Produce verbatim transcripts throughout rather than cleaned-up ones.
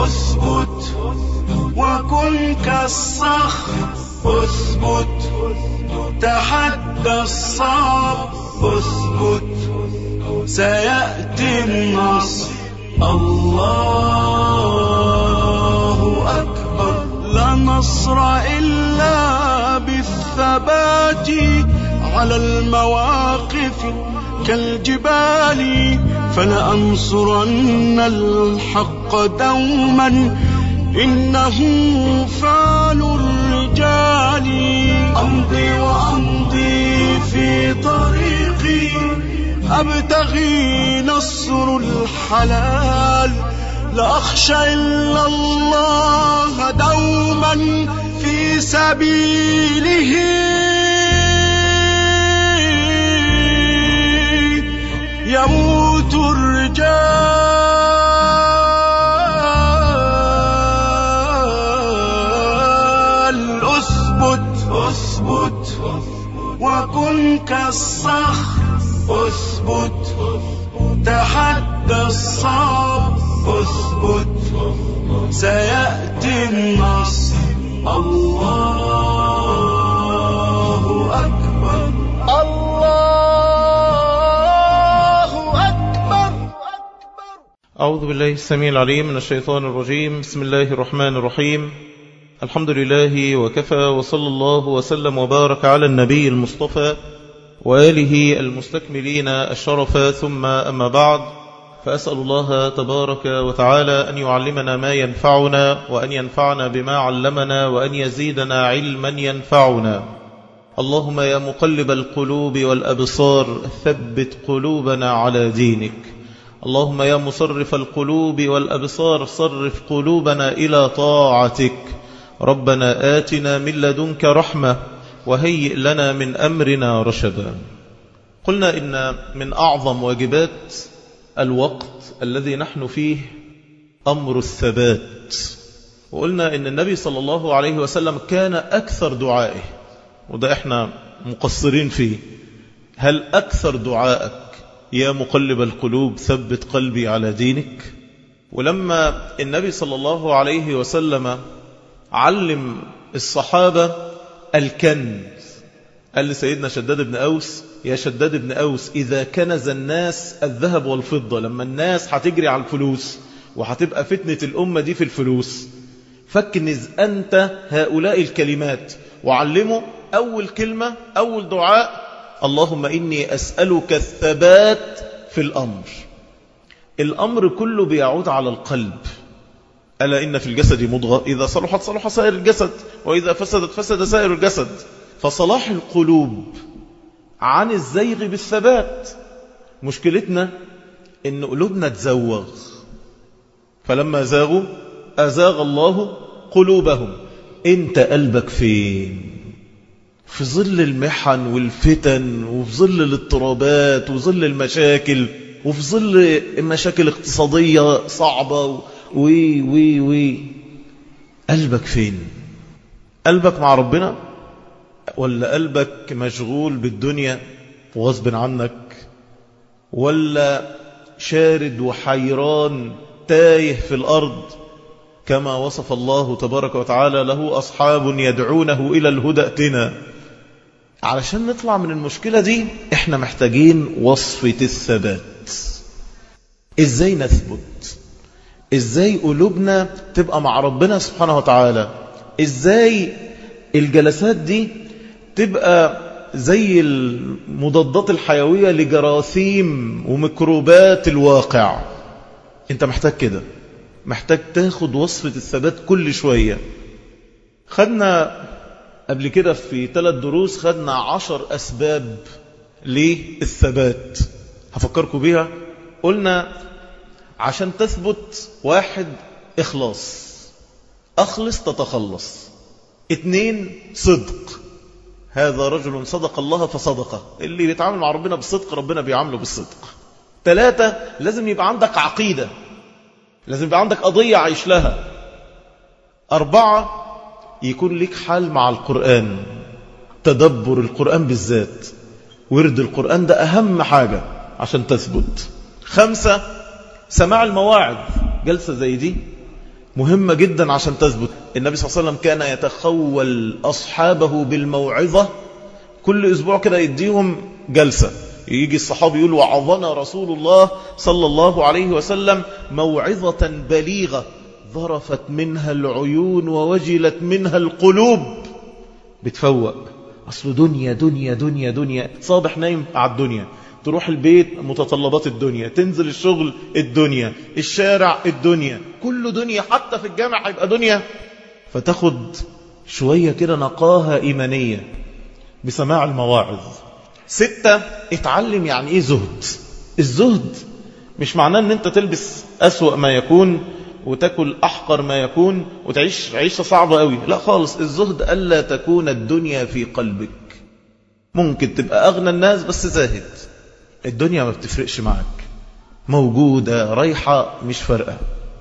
أثبت وكن كالصخر، أثبت تحدى الصعب، أثبت سيأتي النصر. الله أكبر. لا نصر إلا بالثبات على المواقف كالجبال، فلأنصرن الحق دوما إنه فعل الرجال. أمضي وأمضي في طريقي أبتغي نصر الحلال، لا أخشى إلا الله دوما في سبيله يموت الرجال. أثبت أثبت وكن كالصخر، أثبت تحدى الصعب، أثبت سيأتي النصر. الله أكبر. الله أكبر. أعوذ بالله السميع العليم من الشيطان الرجيم. بسم الله الرحمن الرحيم. الحمد لله وكفى، وصلى الله وسلم وبارك على النبي المصطفى وآله المستكملين الشرف، ثم أما بعد، فأسأل الله تبارك وتعالى أن يعلمنا ما ينفعنا، وأن ينفعنا بما علمنا، وأن يزيدنا علما ينفعنا. اللهم يا مقلب القلوب والأبصار ثبت قلوبنا على دينك. اللهم يا مصرف القلوب والأبصار صرف قلوبنا إلى طاعتك. ربنا آتنا من لدنك رحمة وهيئ لنا من أمرنا رشدا. قلنا إن من أعظم واجبات الوقت الذي نحن فيه أمر الثبات، وقلنا إن النبي صلى الله عليه وسلم كان أكثر دعائه، وده إحنا مقصرين فيه، هل أكثر دعائك يا مقلب القلوب ثبت قلبي على دينك؟ ولما النبي صلى الله عليه وسلم علم الصحابة الكنز، قال لسيدنا شداد بن أوس: يا شداد بن أوس، إذا كنز الناس الذهب والفضة، لما الناس هتجري على الفلوس وهتبقى فتنة الأمة دي في الفلوس، فاكنز أنت هؤلاء الكلمات. وعلمه أول كلمة، أول دعاء: اللهم إني أسألك الثبات في الأمر. الأمر كله بيعود على القلب. ألا إن في الجسد مضغة إذا صلحت صلح سائر الجسد، وإذا فسدت فسد سائر الجسد. فصلاح القلوب عن الزيغ بالثبات. مشكلتنا إن قلوبنا تزوغ، فلما زاغوا أزاغ الله قلوبهم. انت قلبك فين؟ في ظل المحن والفتن، وفي ظل الاضطرابات، وفي ظل المشاكل، وفي ظل مشاكل اقتصادية صعبة، وي وي وي قلبك فين؟ قلبك مع ربنا، ولا قلبك مشغول بالدنيا وغصب عنك، ولا شارد وحيران تايه في الأرض كما وصف الله تبارك وتعالى له أصحاب يدعونه إلى الهدى ائتنا؟ علشان نطلع من المشكلة دي احنا محتاجين وصفة الثبات. ازاي نثبت؟ ازاي قلوبنا تبقى مع ربنا سبحانه وتعالى؟ ازاي الجلسات دي تبقى زي المضادات الحيوية لجراثيم وميكروبات الواقع؟ انت محتاج كده، محتاج تاخد وصفة الثبات كل شوية. خدنا قبل كده في ثلاث دروس، خدنا عشر أسباب للثبات، هفكركم بيها. قلنا عشان تثبت: واحد، إخلاص، أخلص تتخلص. اثنين، صدق، هذا رجل صدق الله فصدقه، اللي بيتعامل مع ربنا بالصدق ربنا بيعامله بالصدق. ثلاثة، لازم يبقى عندك عقيدة، لازم يبقى عندك قضية عايش لها. أربعة، يكون لك حال مع القرآن، تدبر القرآن بالذات، ورد القرآن ده أهم حاجة عشان تثبت. خمسة، سماع المواعظ، جلسة زي دي مهمة جدا عشان تثبت. النبي صلى الله عليه وسلم كان يتخول أصحابه بالموعظة، كل أسبوع كده يديهم جلسة، يجي الصحابي يقول وعظنا رسول الله صلى الله عليه وسلم موعظة بليغة ظرفت منها العيون ووجلت منها القلوب. بتفوق، أصل دنيا دنيا دنيا دنيا، صابح نايم على الدنيا، تروح البيت متطلبات الدنيا، تنزل الشغل الدنيا، الشارع الدنيا، كله دنيا، حتى في الجامع هيبقى دنيا. فتاخد شوية كده نقاهة إيمانية بسماع المواعظ. ستة، اتعلم يعني ايه زهد. الزهد مش معناه ان انت تلبس أسوأ ما يكون وتأكل أحقر ما يكون وتعيش عيشة صعبة قوي، لا خالص. الزهد ألا تكون الدنيا في قلبك. ممكن تبقى أغنى الناس بس زاهد، الدنيا ما بتفرقش معك، موجودة رايحة مش فارقة.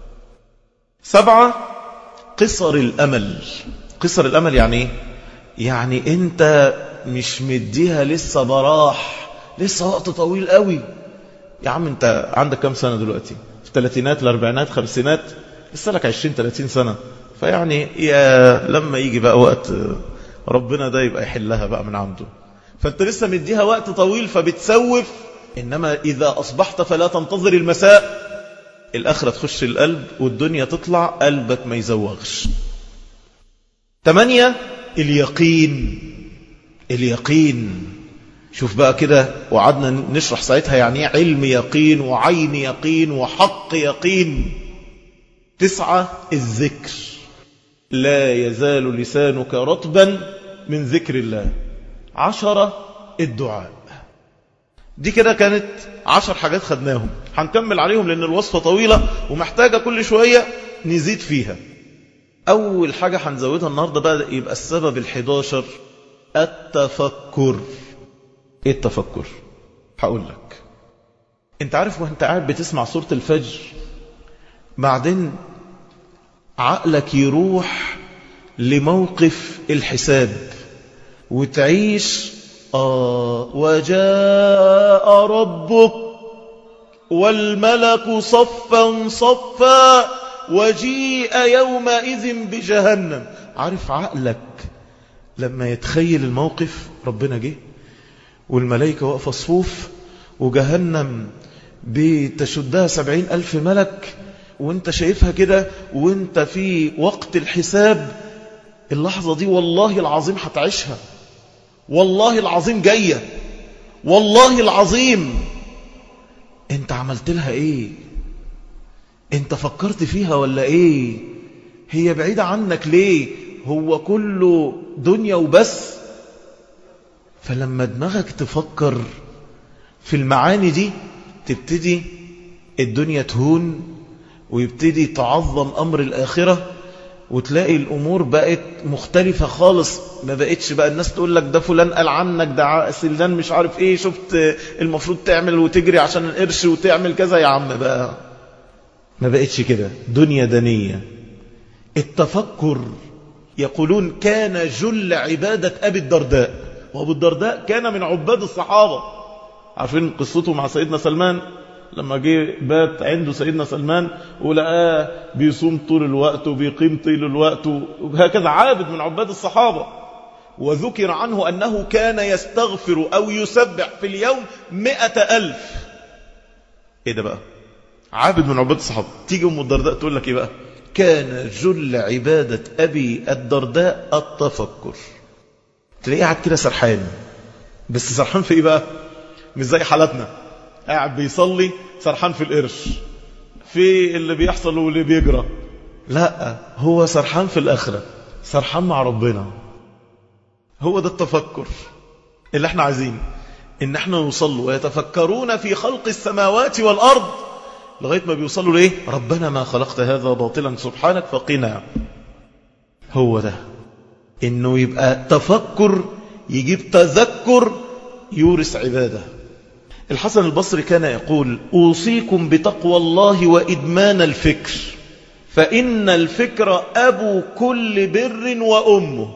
سبعة، قصر الأمل. قصر الأمل يعني ايه؟ يعني انت مش مديها لسه براح، لسه وقت طويل قوي. يا عم انت عندك كم سنة دلوقتي؟ في الثلاثينات، الاربعينات، خمسينات، لسه لك عشرين ثلاثين سنة. فيعني يا لما يجي بقى وقت ربنا ده يبقى يحلها بقى من عنده. فانت لسه مديها وقت طويل فبتسوف. انما اذا اصبحت فلا تنتظر المساء، الاخرة تخش القلب والدنيا تطلع، قلبك ما يزوغش. ثمانية، اليقين. اليقين، شوف بقى كده، وعدنا نشرح ساعتها يعني ايه علم يقين وعين يقين وحق يقين. تسعة، الذكر. لا يزال لسانك رطبا من ذكر الله. عشرة، الدعاء. دي كده كانت عشر حاجات خدناهم، هنكمل عليهم لأن الوصفة طويلة ومحتاجة كل شوية نزيد فيها. أول حاجة هنزودها النهاردة بقى يبقى السبب الحداشر، التفكر. ايه التفكر؟ هقول لك. انت عارف وانت قاعد بتسمع سورة الفجر بعدين عقلك يروح لموقف الحساب وتعيش آه وجاء ربك والملك صفا صفا وجيء يومئذ بجهنم. عارف عقلك لما يتخيل الموقف، ربنا جه والملائكة واقفة صفوف وجهنم بتشدها سبعين ألف ملك وانت شايفها كده وانت في وقت الحساب، اللحظة دي والله العظيم هتعيشها، والله العظيم جاية، والله العظيم. انت عملت لها ايه؟ انت فكرت فيها ولا ايه؟ هي بعيدة عنك ليه؟ هو كله دنيا وبس. فلما دماغك تفكر في المعاني دي تبتدي الدنيا تهون ويبتدي تعظم أمر الآخرة، وتلاقي الأمور بقت مختلفة خالص. ما بقتش بقى الناس تقول لك ده فلان قال عنك، ده سلان مش عارف ايه، شفت المفروض تعمل وتجري عشان القرش وتعمل كذا. يا عم بقى ما بقتش كده، دنيا دنية. التفكر، يقولون كان جل عبادة أبي الدرداء، وأبو الدرداء كان من عباد الصحابة. عارفين قصته مع سيدنا سلمان لما جه بات عنده سيدنا سلمان ولقاه بيصوم طول الوقت وبيقيم طول الوقت وهكذا، عابد من عباد الصحابة. وذكر عنه أنه كان يستغفر أو يسبح في اليوم مئة ألف. ايه ده بقى؟ عابد من عباد الصحابة. تيجي أم الدرداء تقول لك ايه بقى؟ كان جل عبادة أبي الدرداء التفكر. تلاقيه قاعد كده سرحان، بس سرحان في ايه بقى؟ مش زي حالتنا قاعد بيصلي سرحان في القرش، في اللي بيحصل واللي بيجرى. لا، هو سرحان في الآخرة، سرحان مع ربنا. هو ده التفكر اللي احنا عايزين ان احنا نوصله. ويتفكرون في خلق السماوات والأرض لغاية ما بيوصلوا ليه؟ ربنا ما خلقت هذا باطلا سبحانك فقنا. هو ده، انه يبقى تفكر يجيب تذكر يورث عبادة. الحسن البصري كان يقول أوصيكم بتقوى الله وإدمان الفكر، فإن الفكر أبو كل بر وأمه.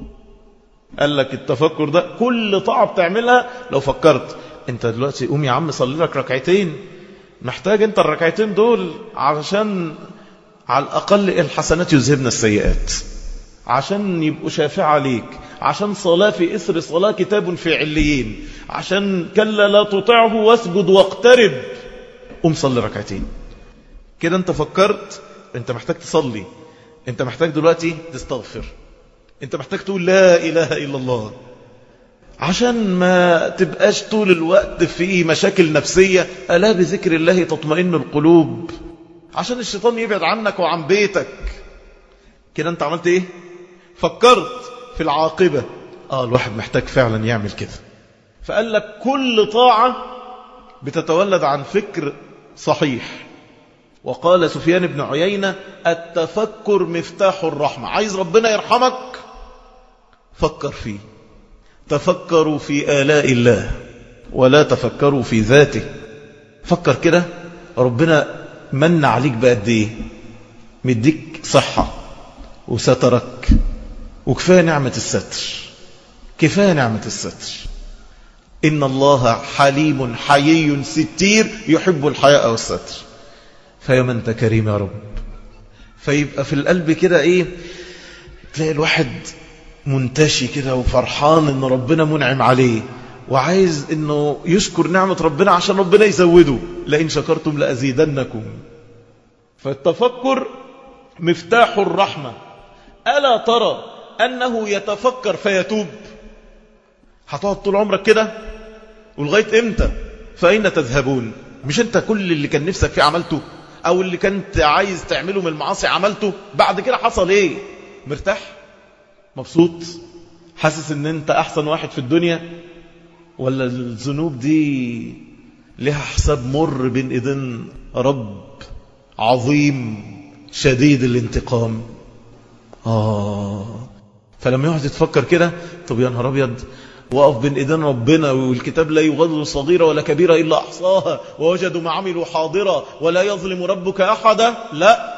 قال لك التفكر ده كل طاعة بتعملها لو فكرت. انت دلوقتي قوم يا عم صلي لك ركعتين، محتاج انت الركعتين دول عشان على الأقل الحسنات يذهبن السيئات، عشان يبقوا شافعة ليك، عشان صلاة في إثر صلاة كتاب في عليين، عشان كلا لا تطعه واسجد واقترب، قم صلي ركعتين. كده انت فكرت انت محتاج تصلي، انت محتاج دلوقتي تستغفر، انت محتاج تقول لا إله إلا الله، عشان ما تبقاش طول الوقت في مشاكل نفسية. ألا بذكر الله تطمئن القلوب، عشان الشيطان يبعد عنك وعن بيتك. كده انت عملت ايه؟ فكرت في العاقبة. اه الواحد محتاج فعلا يعمل كده. فقال لك كل طاعة بتتولد عن فكر صحيح. وقال سفيان بن عيينة التفكر مفتاح الرحمة. عايز ربنا يرحمك؟ فكر فيه. تفكروا في آلاء الله ولا تفكروا في ذاته. فكر كده ربنا من عليك بقد ايه، مديك صحة وسترك، وكفاية نعمة الستر، كفاية نعمة الستر. إن الله حليم حيي ستير يحب الحياء والستر. فيا أنت كريم يا رب. فيبقى في القلب كده إيه، تلاقي الواحد منتشي كده وفرحان إن ربنا منعم عليه، وعايز إنه يشكر نعمة ربنا عشان ربنا يزوده. لئن شكرتم لأزيدنكم. فالتفكر مفتاح الرحمة. ألا ترى أنه يتفكر فيتوب؟ هتقعد طول عمرك كده ولغاية إمتى؟ فأين تذهبون؟ مش أنت كل اللي كان نفسك فيه عملته، أو اللي كنت عايز تعمله من المعاصي عملته؟ بعد كده حصل إيه؟ مرتاح؟ مبسوط؟ حاسس ان انت احسن واحد في الدنيا؟ ولا الذنوب دي لها حساب مر بين ايدين رب عظيم شديد الانتقام؟ آه فلما يقعد يتفكر كده، طب يا نهار ابيض، وقف بين ايدين ربنا والكتاب لا يغادر صغيرة ولا كبيرة إلا أحصاها ووجدوا ما عملوا حاضرا ولا يظلم ربك أحدا. لا،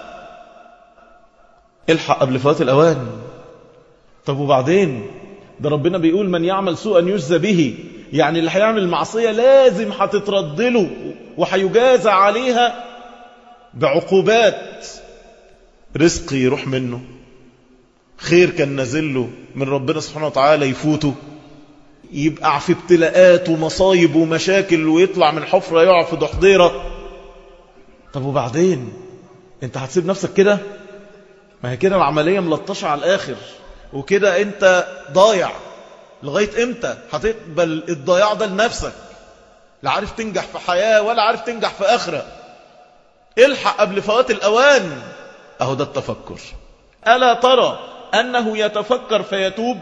الحق قبل فوات الأوان. طب وبعدين؟ ده ربنا بيقول من يعمل سوءا يجزى به، يعني اللي هيعمل معصية لازم هتتردله وهيجازى عليها بعقوبات. رزق يروح منه، خير كان نازله من ربنا سبحانه وتعالى يفوته، يبقى في ابتلاءات ومصايب ومشاكل ويطلع من حفرة يقع في دحضيرة. طب وبعدين؟ انت هتسيب نفسك كده؟ ما هي كده العملية ملطشة على الآخر، وكده انت ضايع. لغاية امتى هتقبل الضياع ده لنفسك؟ لا عارف تنجح في حياة ولا عارف تنجح في آخرة. الحق قبل فوات الأوان. اهو ده التفكر. ألا ترى أنه يتفكر فيتوب؟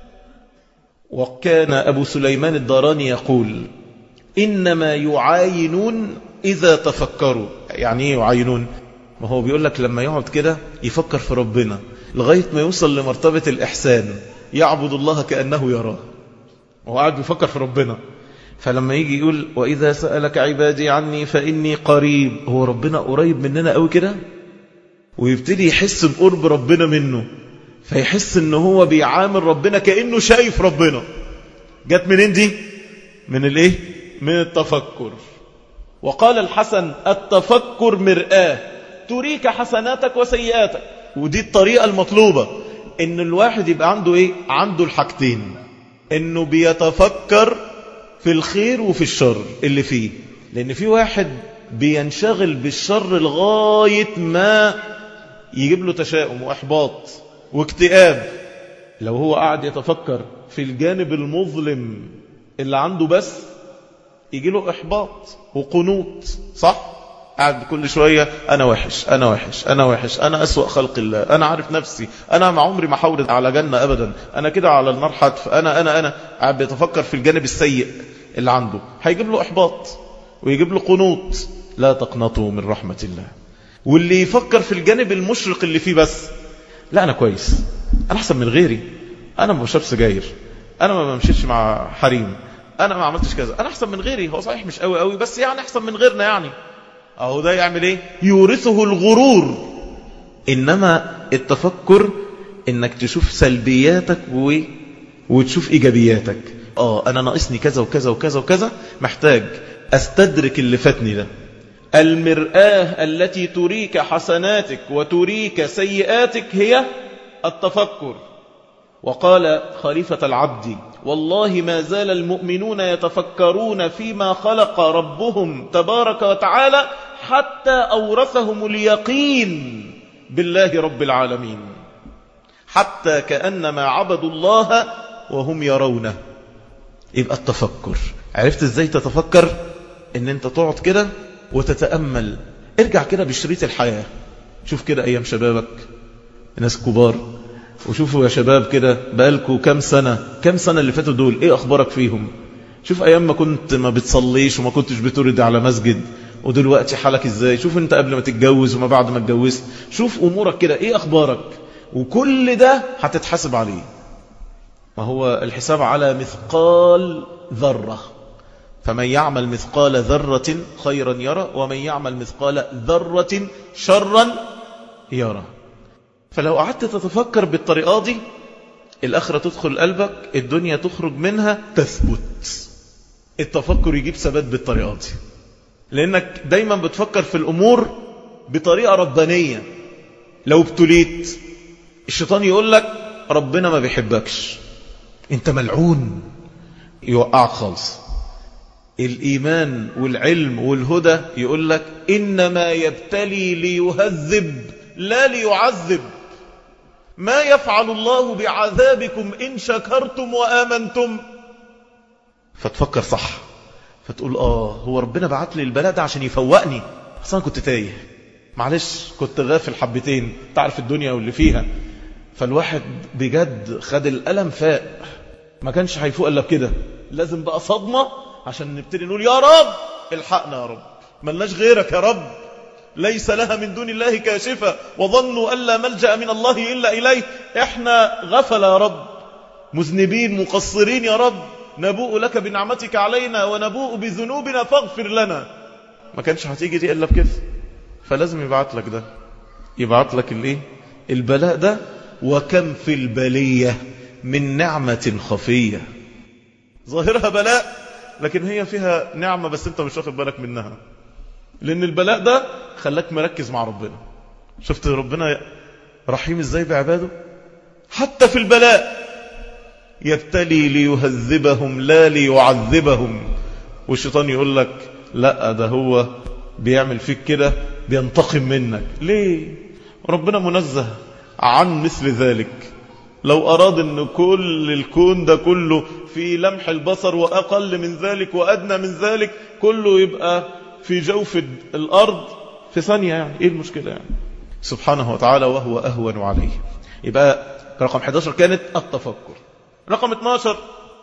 وكان أبو سليمان الداراني يقول إنما يعاينون إذا تفكروا. يعني ايه يعاينون؟ ما هو بيقول لك لما يقعد كده يفكر في ربنا لغاية ما يوصل لمرتبة الإحسان، يعبد الله كأنه يراه، وهو قاعد بيفكر في ربنا. فلما يجي يقول وإذا سألك عبادي عني فإني قريب، هو ربنا قريب مننا قوي كده؟ ويبتدي يحس بقرب ربنا منه، فيحس ان هو بيعامل ربنا كأنه شايف ربنا. جت منين دي؟ من الايه؟ من التفكر. وقال الحسن التفكر مرآة تريك حسناتك وسيئاتك. ودي الطريقة المطلوبة، ان الواحد يبقى عنده ايه؟ عنده الحاجتين، انه بيتفكر في الخير وفي الشر اللي فيه. لان في واحد بينشغل بالشر لغاية ما يجيب له تشاؤم واحباط واكتئاب. لو هو قاعد يتفكر في الجانب المظلم اللي عنده بس، يجي له احباط وقنوط. صح؟ قاعد كل شوية أنا وحش أنا وحش أنا وحش أنا أسوأ خلق الله، أنا عارف نفسي، أنا مع عمري ما حورد على جنة أبدا، أنا كده على النار حتف، أنا أنا أنا قاعد بيتفكر في الجانب السيء اللي عنده، هيجيب له إحباط ويجيب له قنوط. لا تقنطوا من رحمة الله. واللي يفكر في الجانب المشرق اللي فيه بس، لا أنا كويس، أنا أحسن من غيري، أنا ما بشرب سجاير، أنا ما بمشيش مع حريم، أنا ما عملتش كذا، أنا أحسن من غيري. هو صحيح مش قوي قوي بس يعني أحسن من غيرنا يعني. أهو ده يعمل إيه؟ يورثه الغرور. إنما التفكر إنك تشوف سلبياتك و... وتشوف إيجابياتك. آه أنا ناقصني كذا وكذا وكذا وكذا، محتاج أستدرك اللي فاتني ده، المرآة التي تريك حسناتك وتريك سيئاتك هي التفكر. وقال خليفة العبد: والله ما زال المؤمنون يتفكرون فيما خلق ربهم تبارك وتعالى حتى أورثهم اليقين بالله رب العالمين، حتى كأنما عبدوا الله وهم يرونه. يبقى التفكر، عرفت ازاي تتفكر؟ ان انت تقعد كده وتتأمل. ارجع كده بشريط الحياة، شوف كده ايام شبابك، ناس كبار، وشوفوا يا شباب كده بقالكوا كم سنة كم سنة اللي فاتوا دول ايه اخبارك فيهم. شوف ايام ما كنت ما بتصليش وما كنتش بترد على مسجد، ودلوقتي حالك ازاي. شوف انت قبل ما تتجوز وما بعد ما اتجوزت، شوف امورك كده ايه اخبارك. وكل ده هتتحاسب عليه. ما هو الحساب على مثقال ذرة. فمن يعمل مثقال ذرة خيرا يرى، ومن يعمل مثقال ذرة شرا يرى. فلو قعدت تتفكر بالطريقة دي، الآخرة تدخل قلبك، الدنيا تخرج منها تثبت. التفكر يجيب ثبات بالطريقة دي، لأنك دايما بتفكر في الأمور بطريقة ربانية. لو ابتليت، الشيطان يقول لك ربنا ما بيحبكش، انت ملعون، يوقعك خالص. الإيمان والعلم والهدى يقول لك إنما يبتلي ليهذب لا ليعذب. ما يفعل الله بعذابكم إن شكرتم وآمنتم. فتفكر صح، فتقول آه هو ربنا بعت لي البلاء ده عشان يفوقني، أصلا كنت تايه، معلش كنت غافل حبتين، تعرف الدنيا واللي فيها. فالواحد بجد خد الألم فاق، ما كانش هيفوق إلا بكده. لازم بقى صدمة عشان نبتدي نقول يا رب الحقنا، يا رب ملناش غيرك، يا رب ليس لها من دون الله كاشفة، وظنوا أن لا ملجأ من الله إلا إليه. احنا غفل يا رب، مذنبين مقصرين يا رب، نبوء لك بنعمتك علينا ونبوء بذنوبنا فاغفر لنا. ما كانش هتيجي دي إلا بكده. فلازم يبعت لك ده، يبعت لك الايه البلاء ده. وكم في البلية من نعمة خفية ظاهرها بلاء، لكن هي فيها نعمة بس انت مش واخد بالك منها، لأن البلاء ده خلاك مركز مع ربنا. شفت ربنا رحيم ازاي بعباده؟ حتى في البلاء يبتلي ليهذبهم لا ليعذبهم. والشيطان يقول لك لا، ده هو بيعمل فيك كده بينتقم منك. ليه؟ ربنا منزه عن مثل ذلك. لو أراد أن كل الكون ده كله في لمح البصر وأقل من ذلك وأدنى من ذلك كله يبقى في جوف الأرض في ثانية، يعني إيه المشكلة يعني؟ سبحانه وتعالى وهو أهون عليه. يبقى رقم إحدى عشر كانت التفكر. رقم اثني عشر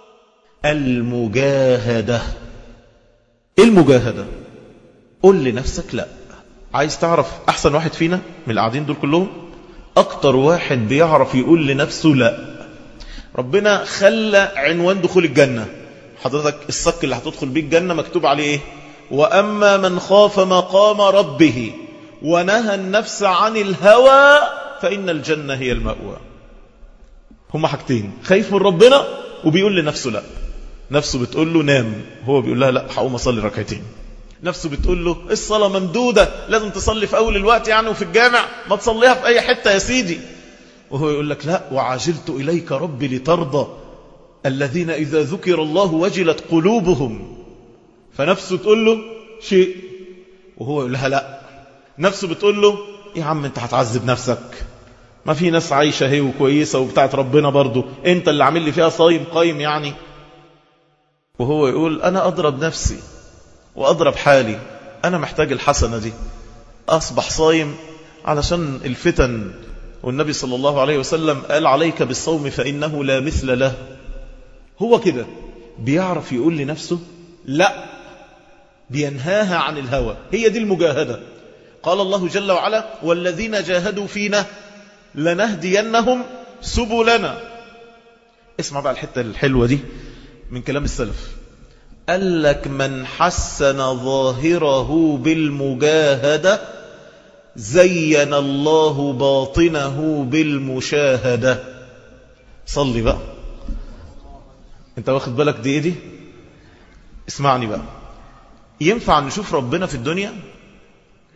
المجاهدة. المجاهدة، قل لنفسك لا. عايز تعرف أحسن واحد فينا من القاعدين دول كلهم؟ أكتر واحد بيعرف يقول لنفسه لا. ربنا خلى عنوان دخول الجنة، حضرتك الصك اللي هتدخل بيه الجنة مكتوب عليه إيه؟ وأما من خاف مقام ربه ونهى النفس عن الهوى فإن الجنة هي المأوى. هما حاجتين، خايف من ربنا وبيقول لنفسه لا. نفسه بتقول له نام، هو بيقول لها لا هقوم أصلي ركعتين. نفسه بتقول له الصلاة ممدودة، لازم تصلي في أول الوقت يعني وفي الجامع، ما تصليها في أي حتة يا سيدي. وهو يقول لك لا، وعجلت إليك ربي لترضى الذين إذا ذكر الله وجلت قلوبهم. فنفسه تقول له شيء وهو يقول لها لا. نفسه بتقول له يا عم انت هتعذب نفسك، ما في ناس عايشة هي وكويسة وبتاعت ربنا برضو، انت اللي عامل لي فيها صايم قايم يعني. وهو يقول أنا أضرب نفسي وأضرب حالي، أنا محتاج الحسنة دي، أصبح صايم علشان الفتن. والنبي صلى الله عليه وسلم قال عليك بالصوم فإنه لا مثل له. هو كده بيعرف يقول لنفسه لا، بينهاها عن الهوى. هي دي المجاهدة. قال الله جل وعلا والذين جاهدوا فينا لنهدينهم سبلنا. اسمع بقى الحتة الحلوة دي من كلام السلف. قال لك من حسن ظاهره بالمجاهدة زين الله باطنه بالمشاهدة. صلي بقى، انت واخد بالك دي ايه دي؟ اسمعني بقى. ينفع نشوف ربنا في الدنيا؟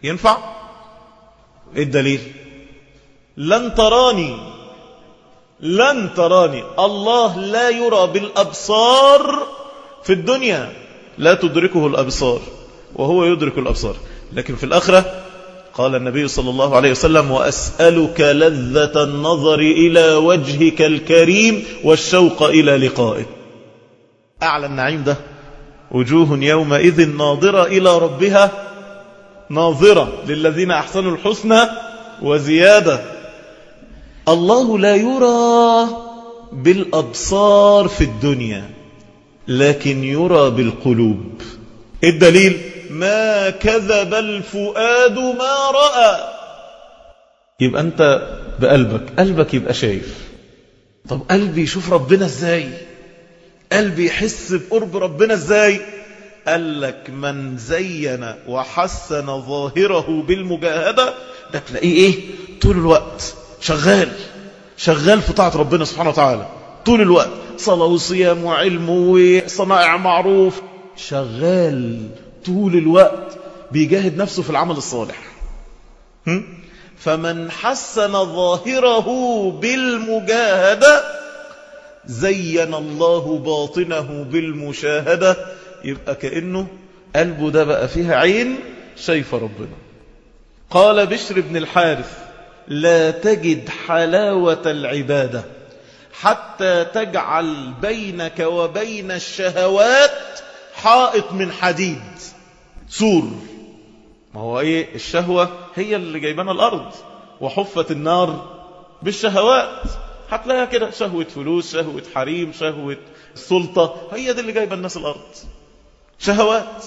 ينفع؟ ايه الدليل؟ لن تراني لن تراني. الله لا يرى بالأبصار في الدنيا، لا تدركه الأبصار وهو يدرك الأبصار. لكن في الآخرة قال النبي صلى الله عليه وسلم: وأسألك لذة النظر إلى وجهك الكريم والشوق إلى لقائك. أعلى النعيم ده وجوه يومئذ ناظرة إلى ربها ناظرة، للذين أحسنوا الحسنى وزيادة. الله لا يرى بالأبصار في الدنيا، لكن يرى بالقلوب. الدليل: ما كذب الفؤاد ما رأى. يبقى أنت بقلبك، قلبك يبقى شايف. طب قلبي يشوف ربنا ازاي؟ قلبي يحس بقرب ربنا ازاي؟ قال لك: من زين وحسن ظاهره بالمجاهدة، ده تلاقيه ايه؟ طول الوقت شغال شغال في طاعة ربنا سبحانه وتعالى، طول الوقت صلاة وصيام وعلم وصنائع معروف، شغال طول الوقت بيجاهد نفسه في العمل الصالح. فمن حسن ظاهره بالمجاهدة زين الله باطنه بالمشاهدة. يبقى كأنه قلبه ده بقى فيها عين شايفة ربنا. قال بشر بن الحارث: لا تجد حلاوة العبادة حتى تجعل بينك وبين الشهوات حائط من حديد، سور. ما هو ايه الشهوة؟ هي اللي جايبنا الأرض، وحفت النار بالشهوات. هتلاقيها كده، شهوة فلوس، شهوة حريم، شهوة السلطة، هي دي اللي جايبه الناس الأرض، شهوات.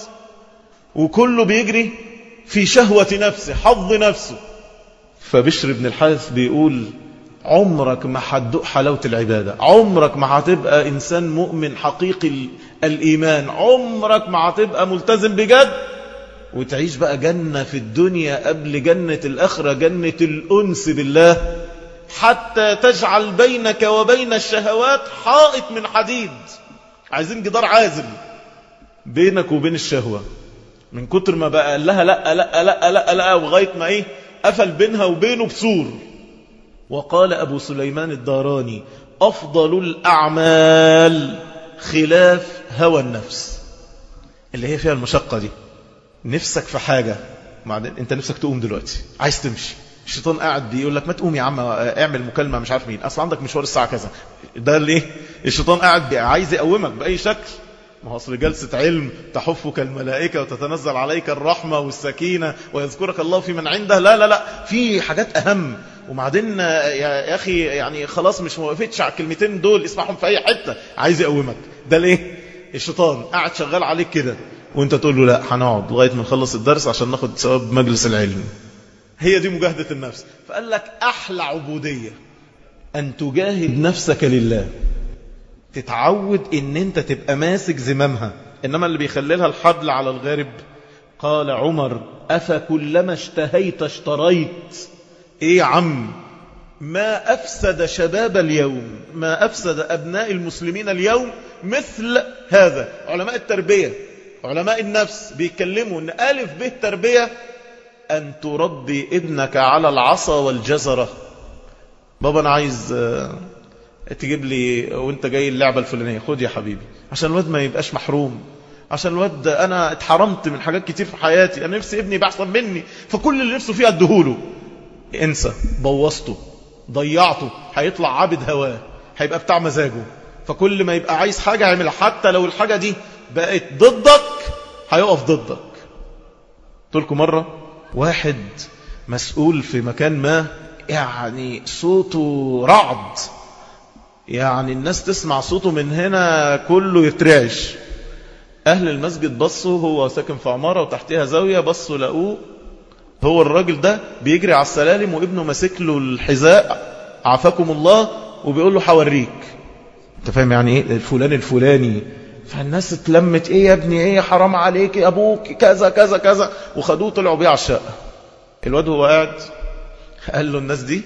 وكله بيجري في شهوة نفسه، حظ نفسه. فبشر بن الحارث بيقول: عمرك ما هتدوق حلاوة العبادة، عمرك ما هتبقى إنسان مؤمن حقيقي الإيمان، عمرك ما هتبقى ملتزم بجد وتعيش بقى جنة في الدنيا قبل جنة الآخرة، جنة الأنس بالله، حتى تجعل بينك وبين الشهوات حائط من حديد. عايزين جدار عازل بينك وبين الشهوة، من كتر ما بقى لها لا لا لا لا لا وغاية ما ايه قفل بينها وبينه بسور. وقال أبو سليمان الداراني: أفضل الأعمال خلاف هوى النفس، اللي هي فيها المشقة دي. نفسك في حاجة، بعدين انت نفسك تقوم دلوقتي، عايز تمشي، الشيطان قاعد بيقول لك: ما تقوم يا عم، اعمل مكالمة مش عارف مين، اصلا عندك مشوار الساعة كذا. ده اللي الشيطان قاعد عايز يقومك بأي شكل. ما هو أصل جلسة علم تحفك الملائكة وتتنزل عليك الرحمة والسكينة ويذكرك الله في من عنده. لا لا لا، في حاجات أهم. وبعدين يا أخي يعني خلاص مش موقفتش على الكلمتين دول، اسمعهم في أي حتة، عايز يقومك. ده ليه؟ الشيطان قاعد شغال عليك كده، وانت تقول له: لا، هنقعد لغاية ما نخلص الدرس عشان ناخد ثواب مجلس العلم. هي دي مجاهدة النفس. فقال لك: أحلى عبودية أن تجاهد نفسك لله، تتعود ان انت تبقى ماسك زمامها. انما اللي بيخلي لها الحبل على الغارب. قال عمر: أفكلما اشتهيت اشتريت. ايه يا عم، ما أفسد شباب اليوم، ما أفسد أبناء المسلمين اليوم مثل هذا. علماء التربية، علماء النفس بيتكلموا ان ألف به تربية أن تربي ابنك على العصا والجزرة. بابا أنا عايز تجيب لي وانت جاي اللعبة الفلانية، خد يا حبيبي، عشان الواد ما يبقاش محروم، عشان الواد انا اتحرمت من حاجات كتير في حياتي، انا نفسي ابني بحصل مني، فكل اللي نفسه فيه اديهوله. انسى، بوظته، ضيعته، هيطلع عابد هواه، هيبقى بتاع مزاجه. فكل ما يبقى عايز حاجة يعملها، حتى لو الحاجة دي بقت ضدك هيقف ضدك. قلت لكم مرة واحد مسؤول في مكان ما، يعني صوته رعد، يعني الناس تسمع صوته من هنا كله يترعش. أهل المسجد بصوا، هو ساكن في عمارة وتحتها زاوية، بصوا لقوه هو الراجل ده بيجري على السلالم وابنه ماسك له الحذاء عافاكم الله وبيقول له حوريك. انت فاهم يعني ايه الفلان الفلاني؟ فالناس اتلمت: ايه يا ابني، ايه حرام عليك، ابوك كذا كذا كذا، وخدوه طلعوا بيه على الشقة. الواد هو قاعد قال له: الناس دي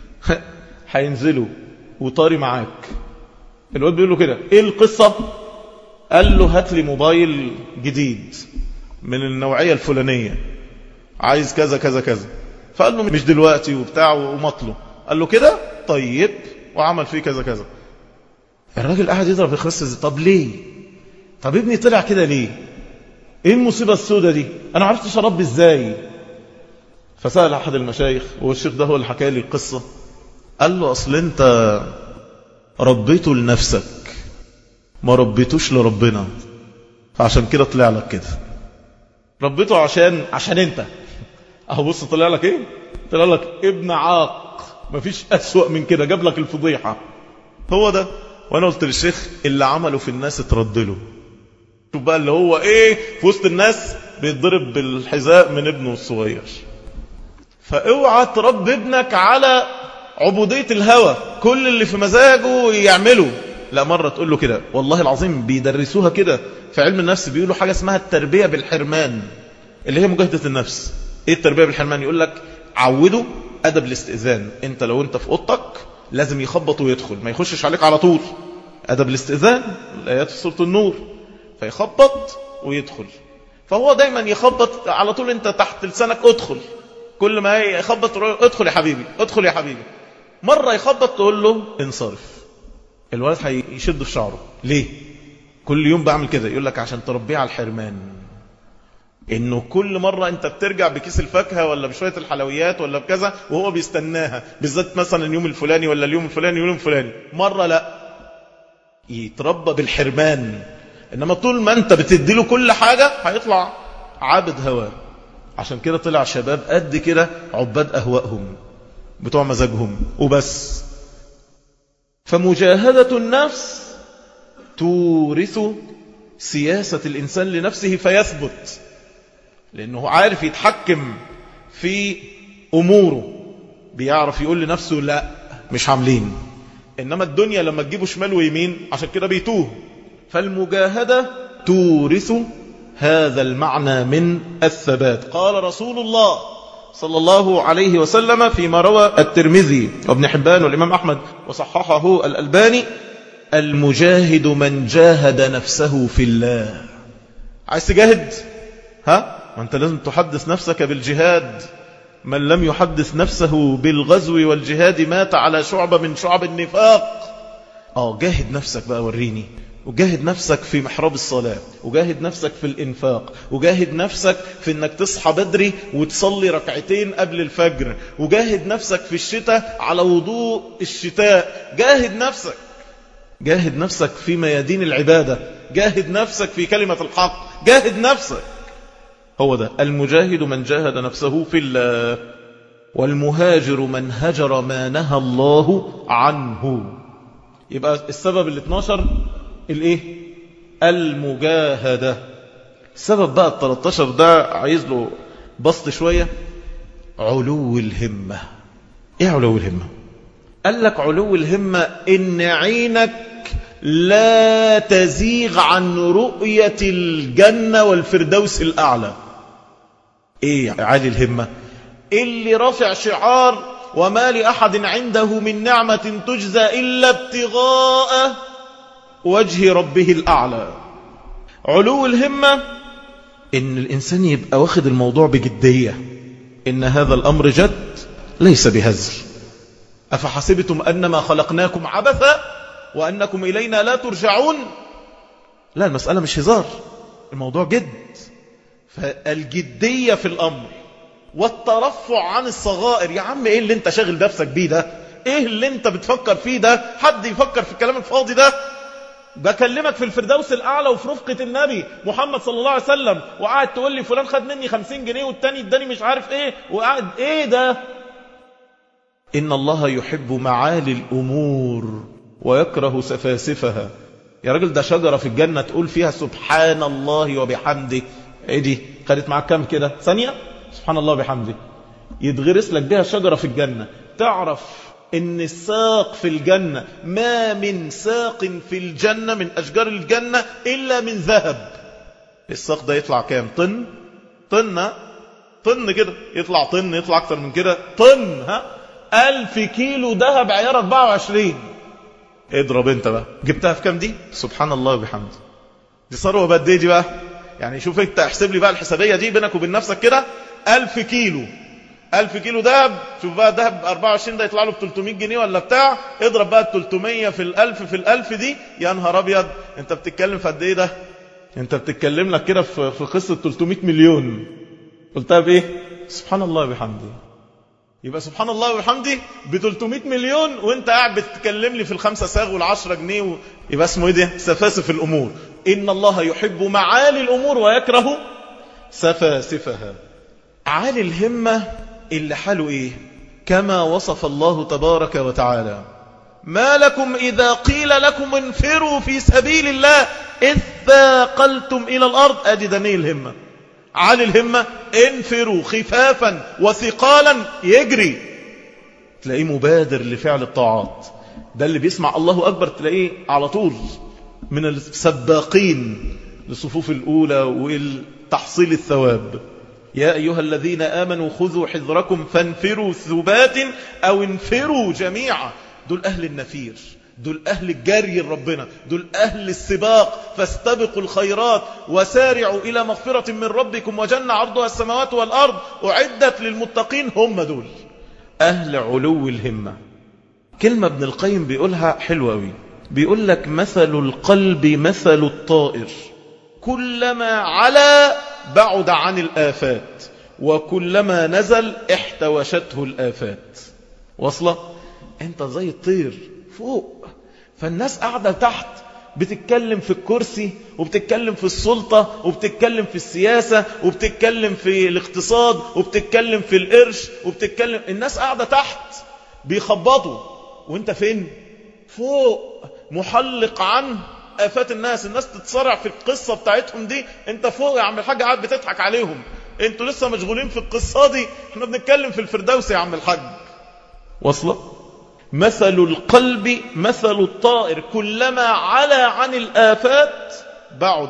هينزلوا وطاري معاك. الواد بيقول له كده: ايه القصة؟ قال له: هات لي موبايل جديد من النوعية الفلانية. عايز كذا كذا كذا. فقال له مش دلوقتي وبتاع ومطله. قال له كده طيب، وعمل فيه كذا كذا. الراجل قاعد يضرب الخس. طب ليه؟ طب ابني طلع كده ليه؟ ايه المصيبة السودة دي؟ انا عرفتش اربي ازاي؟ فسأل احد المشايخ، والشيخ ده هو اللي حكى لي القصة. قال له اصل انت ربيته لنفسك، ما ربيتوش لربنا، فعشان كده طلع لك كده. ربيته عشان عشان انت. اهو بص طلع لك ايه؟ طلع لك ابن عاق، مفيش اسوأ من كده، جاب لك الفضيحة. هو ده. وانا قلت للشيخ اللي عمله في الناس اترد له. شوف بقى اللي هو ايه في وسط الناس بيتضرب بالحذاء من ابنه الصغير. فاوعى تربي ابنك على عبودية الهوى، كل اللي في مزاجه يعمله. لا، مرة تقول له كده، والله العظيم بيدرسوها كده في علم النفس، بيقولوا حاجة اسمها التربية بالحرمان، اللي هي مجاهدة النفس. ايه التربية بالحرمان؟ يقول لك عوده أدب الاستئذان. انت لو انت في اوضتك لازم يخبط ويدخل، ما يخشش عليك على طول. أدب الاستئذان، الآيات في سورة النور. فيخبط ويدخل، فهو دايما يخبط على طول، انت تحت لسانك ادخل. كل ما يخبط ادخل يا حبيبي، ادخل يا حبيبي. مرة يخبط تقول له انصرف. الولد هيشد في شعره. ليه؟ كل يوم بعمل كده. يقول لك عشان تربيه على الحرمان، انه كل مرة انت بترجع بكيس الفاكهة ولا بشوية الحلويات ولا بكذا، وهو بيستناها، بالذات مثلا اليوم الفلاني ولا اليوم الفلاني واليوم الفلاني. مرة لا، يتربى بالحرمان. انما طول ما انت بتديله كل حاجة هيطلع عابد هواه. عشان كده طلع شباب قد كده عباد اهوائهم، بتوع مزاجهم وبس. فمجاهدة النفس تورث سياسة الإنسان لنفسه فيثبت، لأنه عارف يتحكم في أموره، بيعرف يقول لنفسه لا مش عاملين. إنما الدنيا لما تجيبه شمال ويمين عشان كده بيتوه. فالمجاهدة تورث هذا المعنى من الثبات. قال رسول الله صلى الله عليه وسلم فيما روى الترمذي وابن حبان والإمام أحمد وصححه الألباني: المجاهد من جاهد نفسه في الله. عايز تجاهد؟ ها؟ ما أنت لازم تحدث نفسك بالجهاد. من لم يحدث نفسه بالغزو والجهاد مات على شعبة من شعب النفاق. آه جاهد نفسك بقى، وريني. وجاهد نفسك في محراب الصلاة، وجاهد نفسك في الإنفاق، وجاهد نفسك في أنك تصحى بدري وتصلي ركعتين قبل الفجر، وجاهد نفسك في الشتاء على وضوء الشتاء. جاهد نفسك، جاهد نفسك في ميادين العبادة، جاهد نفسك في كلمة الحق، جاهد نفسك. هو ده المجاهد من جاهد نفسه في الله. والمهاجر من هجر ما نهى الله عنه. يبقى السبب الاثناشر الايه؟ المجاهدة. السبب بقى التلتاشر ده عايز له بسط شوية. علو الهمة. ايه علو الهمة؟ قال لك علو الهمة ان عينك لا تزيغ عن رؤية الجنة والفردوس الأعلى. ايه عالي الهمة؟ اللي رافع شعار وما لأحد عنده من نعمة تجزى إلا ابتغاء وجه ربه الأعلى. علو الهمة إن الإنسان يبقى واخد الموضوع بجدية، إن هذا الأمر جد ليس بهزل. أفحسبتم أنما خلقناكم عبثا وأنكم إلينا لا ترجعون. لا، المسألة مش هزار، الموضوع جد. فالجدية في الأمر والترفع عن الصغائر. يا عم ايه اللي انت شاغل نفسك بيه ده؟ ايه اللي انت بتفكر فيه ده؟ حد يفكر في الكلام الفاضي ده؟ بكلمك في الفردوس الأعلى وفي رفقة النبي محمد صلى الله عليه وسلم، وقاعد تقول لي فلان خد مني خمسين جنيه والتاني اداني مش عارف ايه، وقاعد ايه ده؟ إن الله يحب معالي الأمور ويكره سفاسفها. يا راجل ده شجرة في الجنة تقول فيها سبحان الله وبحمده. ايه دي؟ خدت معاك كام كده ثانية؟ سبحان الله وبحمده. يتغرس لك بها شجرة في الجنة. تعرف ان الساق في الجنة ما من ساق في الجنة من أشجار الجنة إلا من ذهب. الساق ده يطلع كام؟ طن طن طن كده، يطلع طن، يطلع أكثر من كده، طن. ها ألف كيلو ذهب عيار أربعة وعشرين. اضرب انت بقى، جبتها في كام دي؟ سبحان الله وبحمده. دي ثروة قد ايه دي بقى؟ يعني شوف انت احسب لي بقى الحسابية دي بينك وبين نفسك كده. ألف كيلو ألف كيلو دهب. شوف بقى دهب أربعة وعشرين ده يطلع له ب ثلاثمائة جنيه ولا بتاع، اضرب بقى ثلاثمائة في الألف في الألف دي، يا نهار أبيض. انت بتتكلم في قد ايه ده؟ انت بتتكلم لك كده في في قصة ثلاثمائة مليون. قلتها بايه؟ سبحان الله وبحمده. يبقى سبحان الله وبحمده ب ثلاثمائة مليون وانت قاعد بتتكلم لي في الخمسة ساغ والعشرة جنيه و... يبقى اسمه ايه ده؟ سفاسف الامور. ان الله يحب معالي الامور ويكره سفاسفها. عالي الهمة اللي حاله ايه؟ كما وصف الله تبارك وتعالى: ما لكم إذا قيل لكم انفروا في سبيل الله إذ ثاقلتم إلى الأرض. أدي دني الهمة. عالي الهمة انفروا خفافا وثقالا، يجري، تلاقيه مبادر لفعل الطاعات. ده اللي بيسمع الله أكبر تلاقيه على طول من السباقين للصفوف الأولى والتحصيل الثواب. يا أيها الذين آمنوا خذوا حذركم فانفروا ثبات أو انفروا جميعا. دول أهل النفير، دول أهل الجري ربنا، دول أهل السباق. فاستبقوا الخيرات وسارعوا إلى مغفرة من ربكم وجنة عرضها السماوات والأرض أعدت للمتقين. هم دول أهل علو الهمة. كلمة ابن القيم بيقولها حلوة أوي، بيقول لك: مثل القلب مثل الطائر، كلما علا بعد عن الآفات وكلما نزل احتوشته الآفات. وصلة؟ انت زي الطير فوق، فالناس قاعدة تحت بتتكلم في الكرسي وبتتكلم في السلطة وبتتكلم في السياسة وبتتكلم في الاقتصاد وبتتكلم في القرش وبتتكلم. الناس قاعدة تحت بيخبطوا وانت فين؟ فوق، محلق عن آفات الناس. الناس تتصارع في القصة بتاعتهم دي، انت فوق يا عم الحاج قاعد بتضحك عليهم. انتوا لسه مشغولين في القصة دي، احنا بنتكلم في الفردوس يا عم الحاج. وصلة؟ مثل القلب مثل الطائر، كلما علا عن الآفات بعد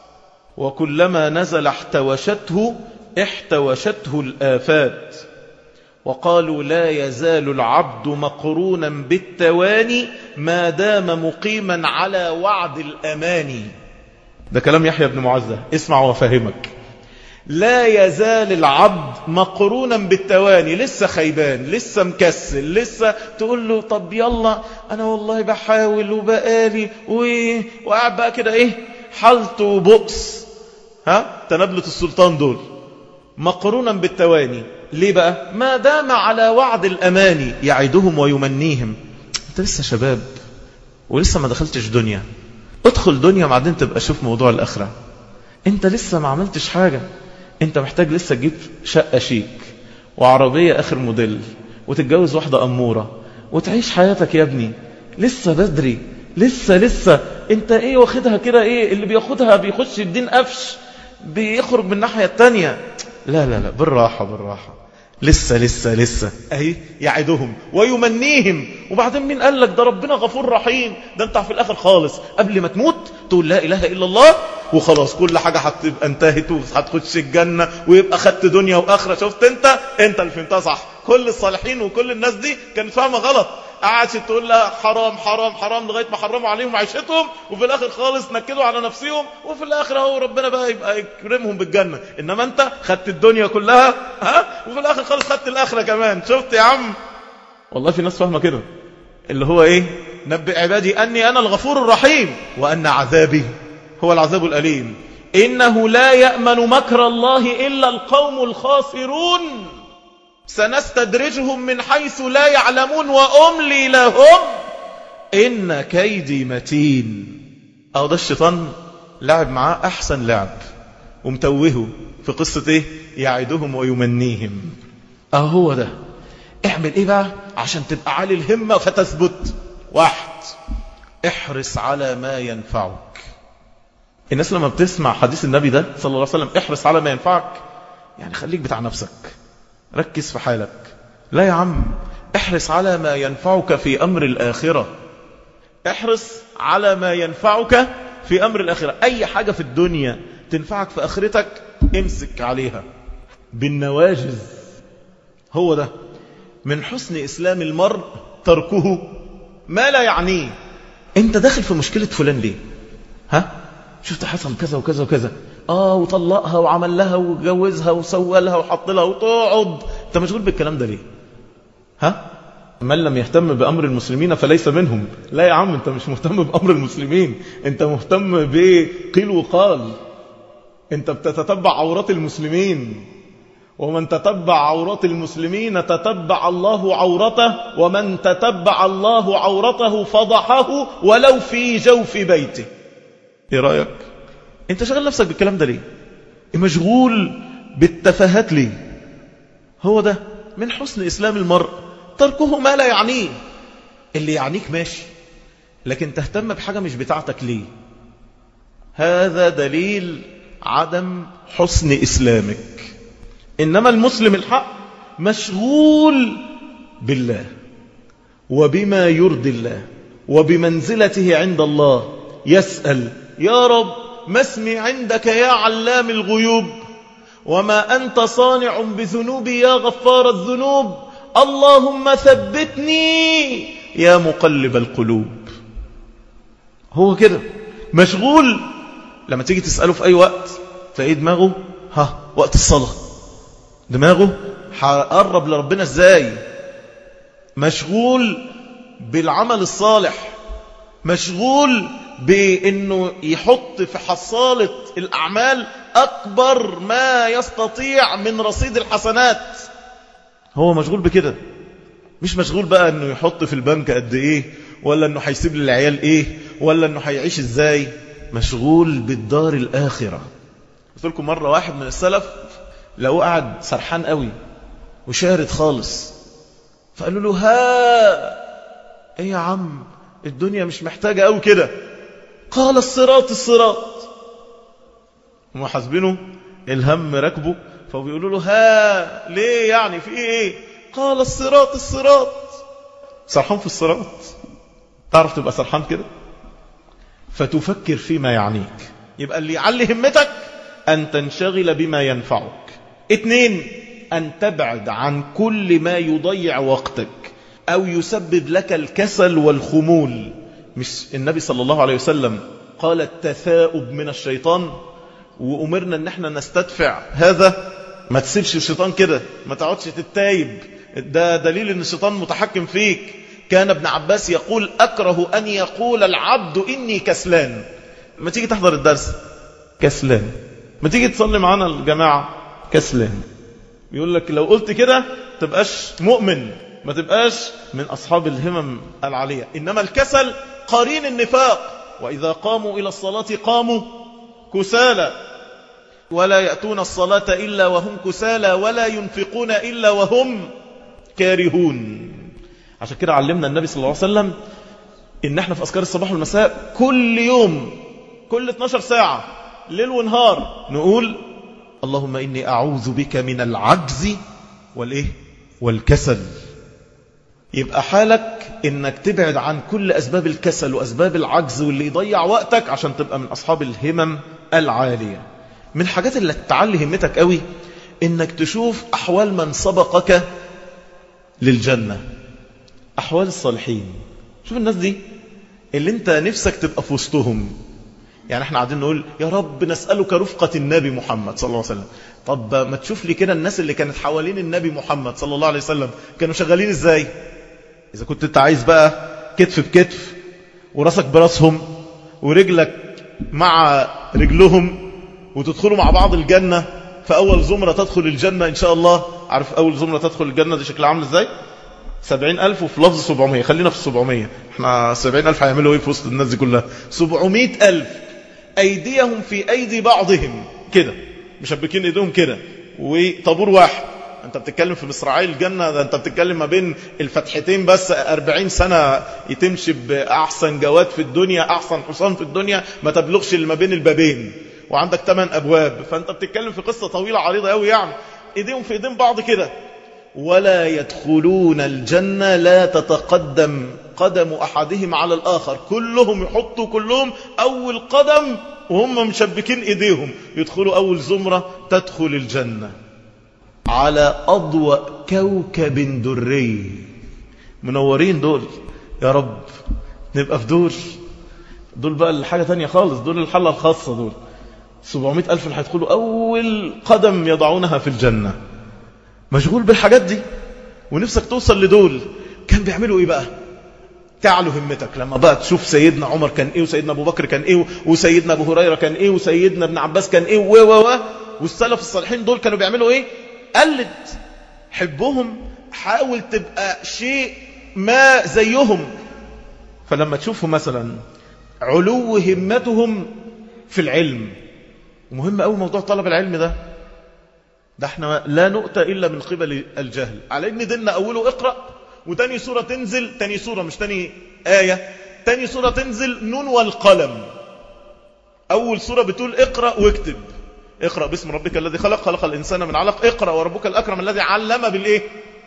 وكلما نزل احتوشته احتوشته الآفات. وقالوا: لا يزال العبد مقرونا بالتواني ما دام مقيما على وعد الأماني. ده كلام يحيى بن معزة، اسمع وفهمك. لا يزال العبد مقرونا بالتواني، لسه خيبان، لسه مكسل، لسه تقول له طب يلا انا والله بحاول وبقالي وقاعد بقى كده ايه حالته وبؤس. ها تنبلة السلطان دول مقرونا بالتواني. ليه بقى؟ ما دام على وعد الأماني يعدهم ويمنيهم. انت لسه شباب ولسه ما دخلتش دنيا، ادخل دنيا بعدين تبقى شوف موضوع الآخرة. انت لسه ما عملتش حاجة، انت محتاج لسه تجيب شقة شيك وعربية آخر موديل وتتجوز واحدة أمورة وتعيش حياتك يا ابني. لسه بدري، لسه لسه انت ايه واخدها كده، ايه اللي بياخدها بيخش الدين قفش بيخرج من الناحية التانية. لا لا لا، بالراحة بالراحة، لسه لسه لسه اهي يعدهم ويمنيهم. وبعدين مين قال لك ده ربنا غفور رحيم؟ ده انت في الاخر خالص قبل ما تموت تقول لا اله الا الله وخلاص، كل حاجة هتبقى انتهت وهتخش الجنة ويبقى خدت دنيا واخرة. شفت انت انت اللي فهمتها صح. كل الصالحين وكل الناس دي كانت فاهمة غلط، قعدت تقول لها حرام حرام حرام لغاية ما حرموا عليهم عيشتهم، وفي الاخر خالص نكدوا على نفسهم، وفي الاخر هو ربنا بقى يبقى يكرمهم بالجنة. انما انت خدت الدنيا كلها ها وفي الاخر خالص خدت الاخرة كمان. شفت يا عم؟ والله في ناس فاهمة كده، اللي هو ايه؟ نبئ عبادي اني انا الغفور الرحيم وان عذابي هو العذاب الاليم. انه لا يأمن مكر الله الا القوم الخاسرون سنستدرجهم من حيث لا يعلمون وأملي لهم إن كيدي متين. أو ده الشيطان لعب معاه أحسن لعب ومتوهه في قصة إيه؟ يعدهم ويمنيهم. أهو هو ده. اعمل إيه بقى عشان تبقى عالي الهمة فتثبت؟ واحد، احرص على ما ينفعك. الناس لما بتسمع حديث النبي ده صلى الله عليه وسلم احرص على ما ينفعك، يعني خليك بتاع نفسك، ركز في حالك. لا يا عم، احرص على ما ينفعك في أمر الآخرة. احرص على ما ينفعك في أمر الآخرة. أي حاجة في الدنيا تنفعك في آخرتك امسك عليها بالنواجذ. هو ده من حسن إسلام المرء تركه ما لا يعنيه. انت داخل في مشكلة فلان ليه؟ ها؟ شفت حصل كذا وكذا وكذا، آه وطلقها وعمل لها وجوزها وسوى لها وحط لها وتقعد. أنت مشغول بالكلام ده ليه؟ ها؟ من لم يهتم بأمر المسلمين فليس منهم. لا يا عم، أنت مش مهتم بأمر المسلمين، أنت مهتم بقيل وقال. أنت بتتتبع عورات المسلمين، ومن تتبع عورات المسلمين تتبع الله عورته، ومن تتبع الله عورته فضحه ولو في جوف بيته. ايه رأيك؟ انت شغل نفسك بالكلام ده ليه؟ مشغول بالتفاهات ليه؟ هو ده من حسن إسلام المرء، تركه ما لا يعنيه. اللي يعنيك ماشي، لكن تهتم بحاجة مش بتاعتك ليه؟ هذا دليل عدم حسن إسلامك. إنما المسلم الحق مشغول بالله وبما يرضي الله وبمنزلته عند الله. يسأل يا رب ما اسمي عندك يا علام الغيوب، وما أنت صانع بذنوبي يا غفار الذنوب، اللهم ثبتني يا مقلب القلوب. هو كده مشغول. لما تيجي تسأله في أي وقت تلاقيه دماغه ها وقت الصلاة، دماغه هقرب لربنا ازاي، مشغول بالعمل الصالح، مشغول بأنه يحط في حصالة الأعمال أكبر ما يستطيع من رصيد الحسنات. هو مشغول بكده، مش مشغول بقى أنه يحط في البنك قد إيه، ولا أنه هيسيب للعيال إيه، ولا أنه هيعيش إزاي. مشغول بالدار الآخرة. قلت لكم مرة واحد من السلف لو قعد سرحان قوي وشارد خالص، فقالوا له ها ايه يا عم الدنيا مش محتاجة قوي كده. قال الصراط الصراط. هم حاسبينه الهم ركبه، فبيقولوا له ها ليه يعني في ايه؟ قال الصراط الصراط. سرحان في الصراط. تعرف تبقى سرحان كده فتفكر فيما يعنيك. يبقى اللي يعلي همتك أن تنشغل بما ينفعك. اثنين، أن تبعد عن كل ما يضيع وقتك أو يسبب لك الكسل والخمول. مش النبي صلى الله عليه وسلم قال التثاؤب من الشيطان، وأمرنا أن احنا نستدفع هذا. ما تسيبش الشيطان كده، ما تقعدش تتايب، ده دليل أن الشيطان متحكم فيك. كان ابن عباس يقول أكره أن يقول العبد إني كسلان. ما تيجي تحضر الدرس كسلان، ما تيجي تصلي معنا الجماعة كسلان. يقول لك لو قلت كده تبقاش مؤمن، ما تبقاش من أصحاب الهمم العالية. إنما الكسل قرين النفاق. وإذا قاموا إلى الصلاة قاموا كسالى ولا يأتون الصلاة إلا وهم كسالى ولا ينفقون إلا وهم كارهون. عشان كده علمنا النبي صلى الله عليه وسلم إن احنا في أذكار الصباح والمساء كل يوم كل اتناشر ساعة ليل ونهار نقول اللهم إني أعوذ بك من العجز والإيه والكسل. يبقى حالك إنك تبعد عن كل أسباب الكسل وأسباب العجز واللي يضيع وقتك عشان تبقى من أصحاب الهمم العالية. من الحاجات اللي تعلي همتك قوي إنك تشوف أحوال من سبقك للجنة، أحوال الصالحين. شوف الناس دي اللي انت نفسك تبقى في وسطهم. يعني احنا قاعدين نقول يا رب نسألك رفقة النبي محمد صلى الله عليه وسلم. طب ما تشوف لي كده الناس اللي كانت حوالين النبي محمد صلى الله عليه وسلم كانوا شغالين ازاي. إذا كنت انت عايز بقى كتف بكتف وراسك براسهم ورجلك مع رجلهم وتدخلوا مع بعض الجنة، فأول زمرة تدخل الجنة إن شاء الله. عارف أول زمرة تدخل الجنة دي شكلها عامل ازاي؟ سبعين ألف وفي لفظ سبعمية. خلينا في السبعمية. احنا سبعين ألف هيعملوا ايه في وسط الناس دي كلها؟ سبعمية ألف أيديهم في أيدي بعضهم كده، مشبكين ايديهم كده، وطابور واحد. انت بتتكلم في مصراعي الجنة، ده انت بتتكلم ما بين الفتحتين بس أربعين سنة يتمشي بأحسن جواد في الدنيا، أحسن حصان في الدنيا ما تبلغش ما بين البابين، وعندك ثمان أبواب. فانت بتتكلم في قصة طويلة عريضة قوي. يعني ايديهم في ايدين بعض كده. ولا يدخلون الجنة لا تتقدم قدم أحدهم على الآخر، كلهم يحطوا كلهم أول قدم وهم مشبكين إيديهم يدخلوا أول زمرة تدخل الجنة على أضوء كوكب دري. منورين دول يا رب نبقى في دول. دول بقى الحاجة تانية خالص، دول الحلة الخاصة دول. سبعمائة ألف اللي هيدخلوا أول قدم يضعونها في الجنة. مشغول بالحاجات دي ونفسك توصل لدول. كان بيعملوا إيه بقى؟ تعلو همتك لما بقى تشوف سيدنا عمر كان إيه، وسيدنا أبو بكر كان إيه، وسيدنا أبو هريرة كان إيه، وسيدنا ابن عباس كان إيه، و و و والسلف الصالحين دول كانوا بيعملوا إيه. قلد، حبهم، حاول تبقى شيء ما زيهم. فلما تشوفوا مثلا علو همتهم في العلم، ومهم قوي موضوع طلب العلم ده ده احنا لا نؤتى إلا من قبل الجهل. على ان ديننا أوله اقرأ، وتاني سورة تنزل، تاني سورة مش تاني آية، تاني سورة تنزل نون والقلم. أول سورة بتقول اقرأ واكتب، اقرأ باسم ربك الذي خلق، خلق الإنسان من علق، اقرأ وربك الأكرم الذي علم بالإيه؟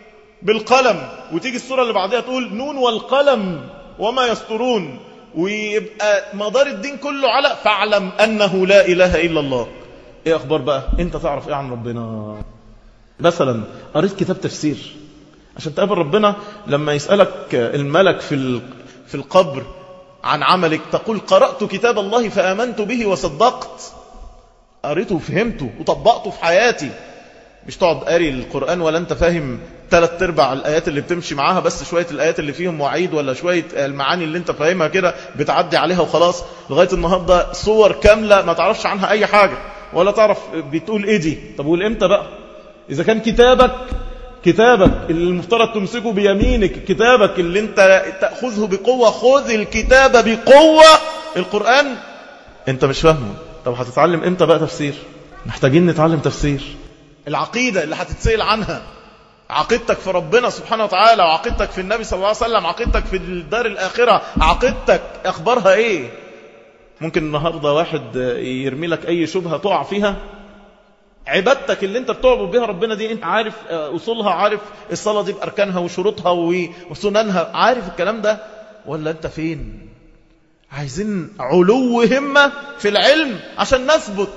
بالقلم. وتيجي السورة اللي بعدها تقول نون والقلم وما يسطرون، ويبقى مدار الدين كله على فاعلم أنه لا إله إلا الله. ايه أخبار بقى انت تعرف ايه عن ربنا؟ مثلا قريت كتاب تفسير عشان تقابل ربنا، لما يسألك الملك في في القبر عن عملك تقول قرأت كتاب الله فآمنت به وصدقت. قريته وفهمته وطبقته في حياتي. مش تقعد قاري القرآن ولا انت فاهم ثلاث ارباع الآيات اللي بتمشي معاها، بس شوية الآيات اللي فيهم وعيد ولا شوية المعاني اللي انت فاهمها كده بتعدي عليها وخلاص. لغاية النهاردة صور كاملة ما تعرفش عنها أي حاجة ولا تعرف بتقول ايه دي. طب والامتى بقى؟ إذا كان كتابك كتابك اللي المفترض تمسكه بيمينك، كتابك اللي انت تأخذه بقوة، خذ الكتاب بقوة، القرآن انت مش فاهمه. طب هتتعلم امتى بقى تفسير؟ محتاجين نتعلم تفسير. العقيدة اللي هتتسأل عنها، عقيدتك في ربنا سبحانه وتعالى، وعقيدتك في النبي صلى الله عليه وسلم، عقيدتك في الدار الآخرة، عقيدتك أخبارها ايه؟ ممكن النهاردة واحد يرمي لك أي شبهة تقع فيها. عبادتك اللي انت بتعبد بها ربنا دي انت عارف أصولها، عارف الصلاة دي بأركانها وشروطها وسننها، عارف الكلام ده ولا انت فين؟ عايزين علو همة في العلم عشان نثبت.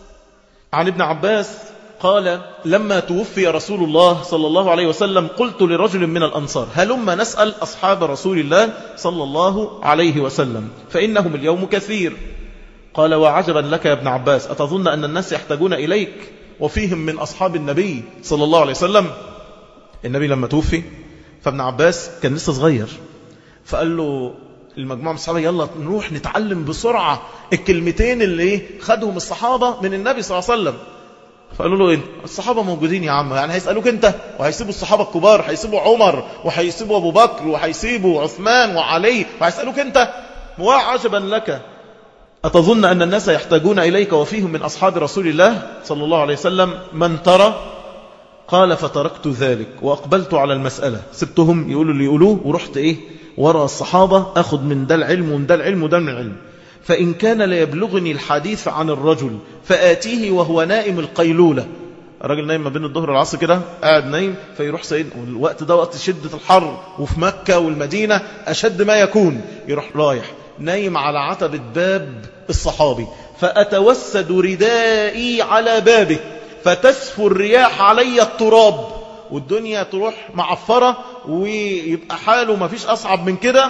عن ابن عباس قال لما توفي رسول الله صلى الله عليه وسلم قلت لرجل من الأنصار هلما نسأل أصحاب رسول الله صلى الله عليه وسلم فإنهم اليوم كثير. قال وعجبا لك يا ابن عباس، أتظن أن الناس يحتاجون إليك وفيهم من أصحاب النبي صلى الله عليه وسلم؟ النبي لما توفي فابن عباس كان لسه صغير، فقال له المجموعة من الصحابة يلا نروح نتعلم بسرعة الكلمتين اللي خدهم الصحابة من النبي صلى الله عليه وسلم. فقالوا له إيه؟ الصحابة موجودين يا عم، يعني هيسألوك انت؟ وهيسيبوا الصحابة الكبار، هيسيبوا عمر وهيسيبوا أبو بكر وهيسيبوا عثمان وعلي وهيسألوك انت؟ وعجبا لك، أتظن أن الناس يحتاجون إليك وفيهم من أصحاب رسول الله صلى الله عليه وسلم من ترى؟ قال فتركت ذلك وأقبلت على المسألة، سبتهم يقولوا اللي يقولوه ورحت إيه وراء الصحابة أخذ من ده العلم ومن ده العلم وده من العلم. فإن كان ليبلغني الحديث عن الرجل فآتيه وهو نائم القيلولة، الراجل نايم ما بين الظهر والعصر كده قاعد نايم، فيروح سيد الوقت ده وقت شدة الحر وفي مكة والمدينة أشد ما يكون، يروح رايح نايم على عتبة باب الصحابي، فأتوسد ردائي على بابه فتسفو الرياح علي التراب، والدنيا تروح معفرة ويبقى حاله ما فيش أصعب من كده.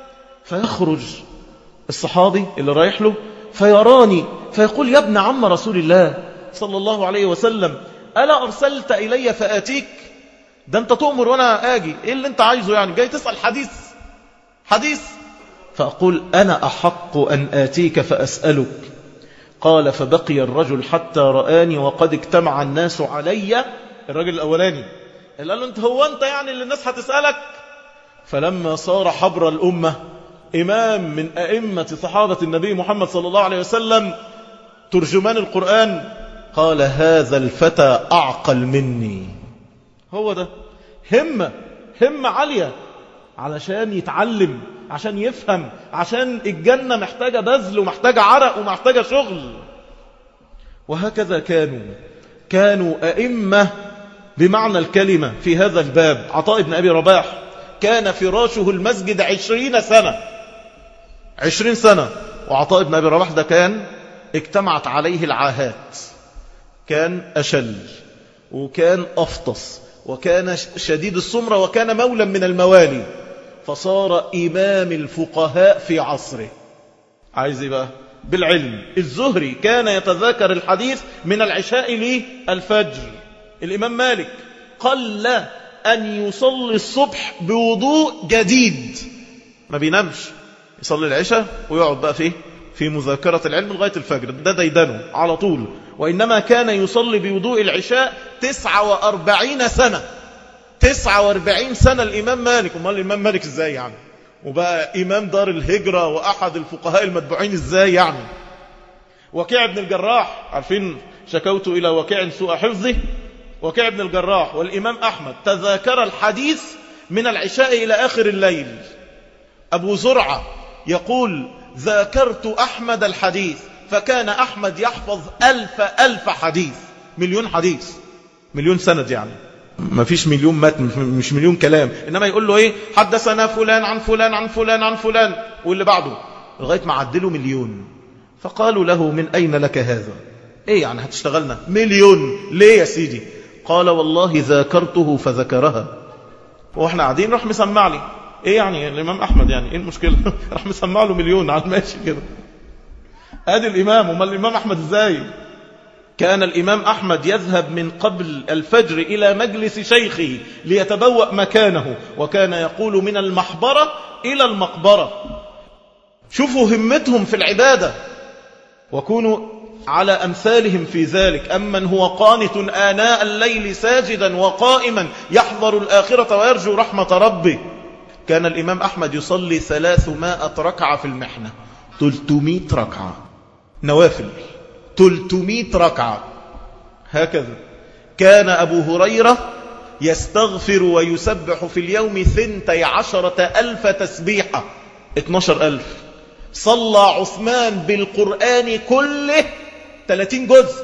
فيخرج الصحابي اللي رايح له فيراني فيقول يا ابن عم رسول الله صلى الله عليه وسلم ألا أرسلت إلي فآتيك؟ ده أنت تؤمر وأنا آجي، إيه اللي أنت عايزه يعني؟ جاي تسأل حديث حديث؟ فأقول أنا أحق أن آتيك فأسألك. قال فبقي الرجل حتى رآني وقد اجتمع الناس علي، الرجل الأولاني اللي قال له أنت هو أنت يعني اللي الناس هتسألك؟ فلما صار حبر الأمة إمام من أئمة صحابة النبي محمد صلى الله عليه وسلم ترجمان القرآن، قال هذا الفتى أعقل مني. هو ده همة همة عالية علشان يتعلم، عشان يفهم، عشان الجنة محتاجة بذل ومحتاجة عرق ومحتاجة شغل. وهكذا كانوا كانوا أئمة بمعنى الكلمة في هذا الباب. عطاء بن أبي رباح كان فراشه المسجد عشرين سنة عشرين سنة، وعطاء بن أبي رباح ده كان اجتمعت عليه العاهات، كان أشل وكان أفطس وكان شديد السمرة وكان مولا من الموالي، فصار إمام الفقهاء في عصره. عايز ايه بقى؟ بالعلم. الزهري كان يتذاكر الحديث من العشاء للفجر. الإمام مالك قل أن يصلي الصبح بوضوء جديد، ما بينامش، يصلي العشاء ويقعد بقى فيه في مذاكرة العلم لغاية الفجر، ده ديدنه على طول. وإنما كان يصلي بوضوء العشاء تسعة وأربعين سنة، تسعة وأربعين سنة الإمام مالك. وما الإمام مالك إزاي يعني؟ وبقى إمام دار الهجرة وأحد الفقهاء المتبوعين إزاي يعني؟ وكيع بن الجراح، عارفين شكوت إلى وكيع سوء حفظه، وكيع بن الجراح والإمام أحمد تذاكر الحديث من العشاء إلى آخر الليل. أبو زرعة يقول ذاكرت أحمد الحديث فكان أحمد يحفظ ألف ألف حديث، مليون حديث، مليون سند يعني، ما فيش مليون متن، مش مليون كلام، إنما يقول له إيه حدثنا فلان عن فلان عن فلان عن فلان واللي بعده لغاية ما عدله مليون. فقالوا له من أين لك هذا؟ إيه يعني هتشتغلنا مليون ليه يا سيدي؟ قال والله ذاكرته فذكرها. وإحنا قاعدين راح مسمع لي إيه يعني الإمام أحمد يعني إيه المشكلة؟ راح مسمع له مليون على الماشي كده. هذا الإمام. وما الإمام أحمد إزاي؟ كان الإمام أحمد يذهب من قبل الفجر إلى مجلس شيخه ليتبوأ مكانه، وكان يقول من المحبرة إلى المقبرة. شوفوا همتهم في العبادة، وكونوا على أمثالهم في ذلك. أمن هو قانت آناء الليل ساجدا وقائما يحضر الآخرة ويرجو رحمة ربه. كان الإمام أحمد يصلي ثلاثمائة ركعة في المحنة، ثلاثمائة ركعة نوافل، ثلاثمائة ركعة هكذا. كان أبو هريرة يستغفر ويسبح في اليوم ثنتي عشرة ألف تسبيحة، اثناشر ألف. صلى عثمان بالقرآن كله ثلاثين جزء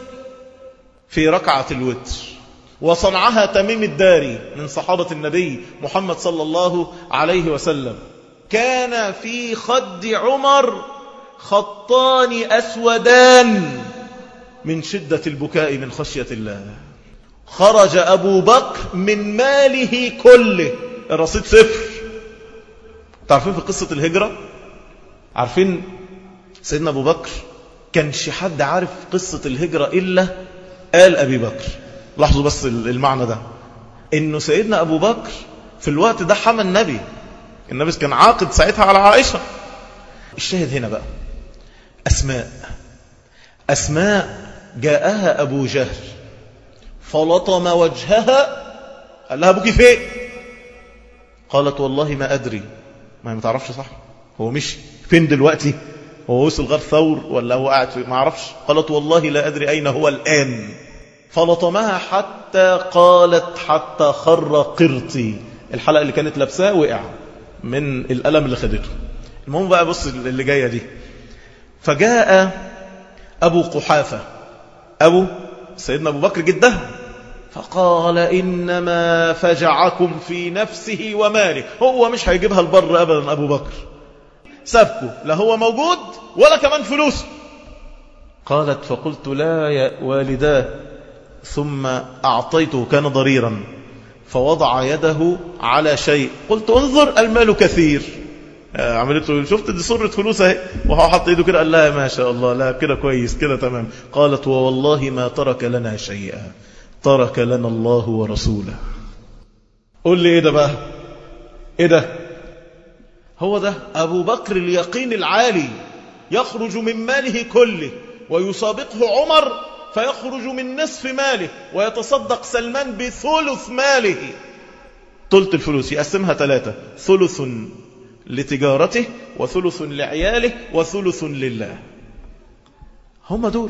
في ركعة الوتر، وصنعها تميم الداري من صحابة النبي محمد صلى الله عليه وسلم. كان في خد عمر خطان أسودان من شدة البكاء من خشية الله. خرج أبو بكر من ماله كله، الرصيد صفر. تعرفين في قصة الهجرة، عارفين سيدنا أبو بكر كانش حد عارف قصة الهجرة إلا آل أبي بكر. لاحظوا بس المعنى ده، إنه سيدنا أبو بكر في الوقت ده حمى النبي، النبي كان عاقد ساعتها على عائشة. الشاهد هنا بقى أسماء. أسماء جاءها أبو جهل فلطم وجهها، قال لها أبوكي فين؟ قالت والله ما أدري. ما متعرفش صح، هو مشي فين دلوقتي؟ هو وصل غار ثور ولا هو قاعد ما عرفش. قالت والله لا أدري أين هو الآن. فلطمها حتى قالت حتى خر قرطي، الحلقة اللي كانت لابساه وقع من الألم اللي خدته. المهم بقى بص اللي جاية دي. فجاء أبو قحافة أبو سيدنا أبو بكر جدها، فقال إنما فجعكم في نفسه وماله، هو مش هيجيبها البر أبدا أبو بكر، سابكه لا هو موجود ولا كمان فلوس. قالت فقلت لا يا والداه، ثم أعطيته، كان ضريرا، فوضع يده على شيء، قلت انظر المال كثير. عملته شفت دي صورة فلوس اهي، وهو حط ايده كده قال لها ما شاء الله لا كده كويس كده تمام. قالت ووالله ما ترك لنا شيئا، ترك لنا الله ورسوله. قول لي ايه ده بقى؟ ايه ده؟ هو ده أبو بكر اليقين العالي، يخرج من ماله كله، ويسابقه عمر فيخرج من نصف ماله، ويتصدق سلمان بثلث ماله. ثلث الفلوس يقسمها ثلاثة، ثلث لتجارته وثلث لعياله وثلث لله. هم دول.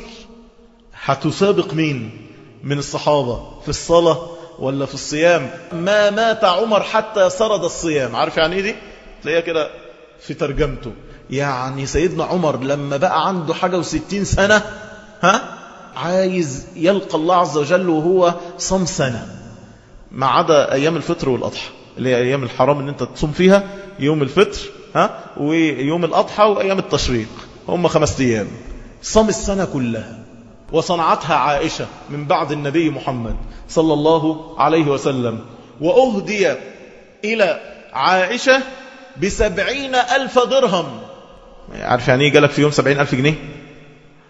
هتسابق مين من الصحابة في الصلاة ولا في الصيام؟ ما مات عمر حتى سرد الصيام. عارف يعني ايه دي؟ تلاقيها كده في ترجمته، يعني سيدنا عمر لما بقى عنده حاجة وستين سنة ها عايز يلقى الله عز وجل وهو صم سنة، ما عدا أيام الفطر والأضحى اللي هي أيام الحرام ان انت تصوم فيها، يوم الفطر ها ويوم الأضحى وأيام التشريق، هم خمس أيام. صام السنة كلها. وصنعتها عائشة من بعد النبي محمد صلى الله عليه وسلم. وأهدي إلى عائشة بسبعين ألف درهم. عارف يعني ايه جالك في يوم سبعين ألف جنيه؟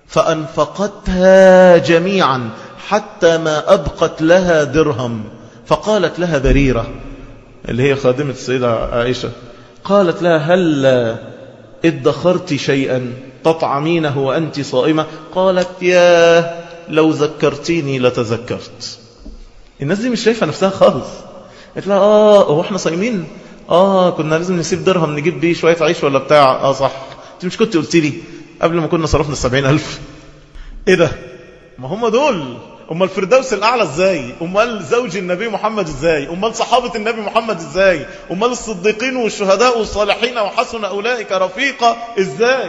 فأنفقتها جميعا حتى ما أبقت لها درهم. فقالت لها بريرة اللي هي خادمة السيدة عائشة، قالت لها هل ادخرت شيئا تطعمينه وأنت صائمة؟ قالت يا لو ذكرتيني لتذكرت. الناس دي مش شايفة نفسها خالص. قالت لها آه هو احنا صايمين؟ آه كنا لازم نسيب درهم نجيب بيه شوية عيش ولا بتاع. آه صح، انت مش كنت قلت لي قبل ما كنا صرفنا السبعين ألف؟ ايه ده؟ ما هم دول. امال الفردوس الاعلى ازاي؟ امال زوج النبي محمد ازاي؟ امال صحابة النبي محمد ازاي؟ امال الصديقين والشهداء والصالحين وحسن اولئك رفيقا ازاي؟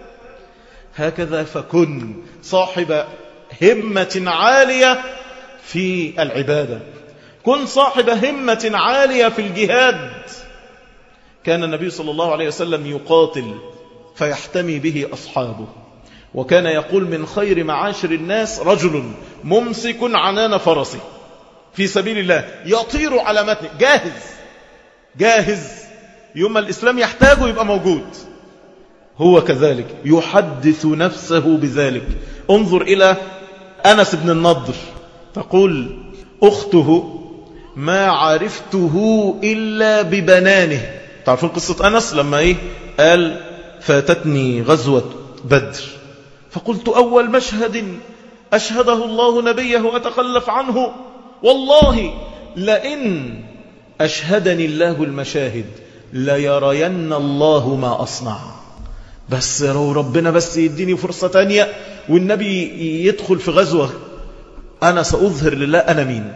هكذا فكن صاحب همة عالية في العبادة، كن صاحب همة عالية في الجهاد. كان النبي صلى الله عليه وسلم يقاتل فيحتمي به أصحابه، وكان يقول من خير معاشر الناس رجل ممسك عنان فرسه في سبيل الله يطير على متنه، جاهز جاهز يوم الإسلام يحتاجه يبقى موجود. هو كذلك يحدث نفسه بذلك. انظر إلى أنس بن النضر، تقول أخته ما عرفته إلا ببنانه. تعرفون قصة أنس لما إيه قال فاتتني غزوة بدر فقلت أول مشهد أشهده الله نبيه أتخلف عنه، والله لئن أشهدني الله المشاهد ليرين الله ما أصنع. بس لو ربنا بس يديني فرصة تانية والنبي يدخل في غزوة أنا سأظهر لله أنا مين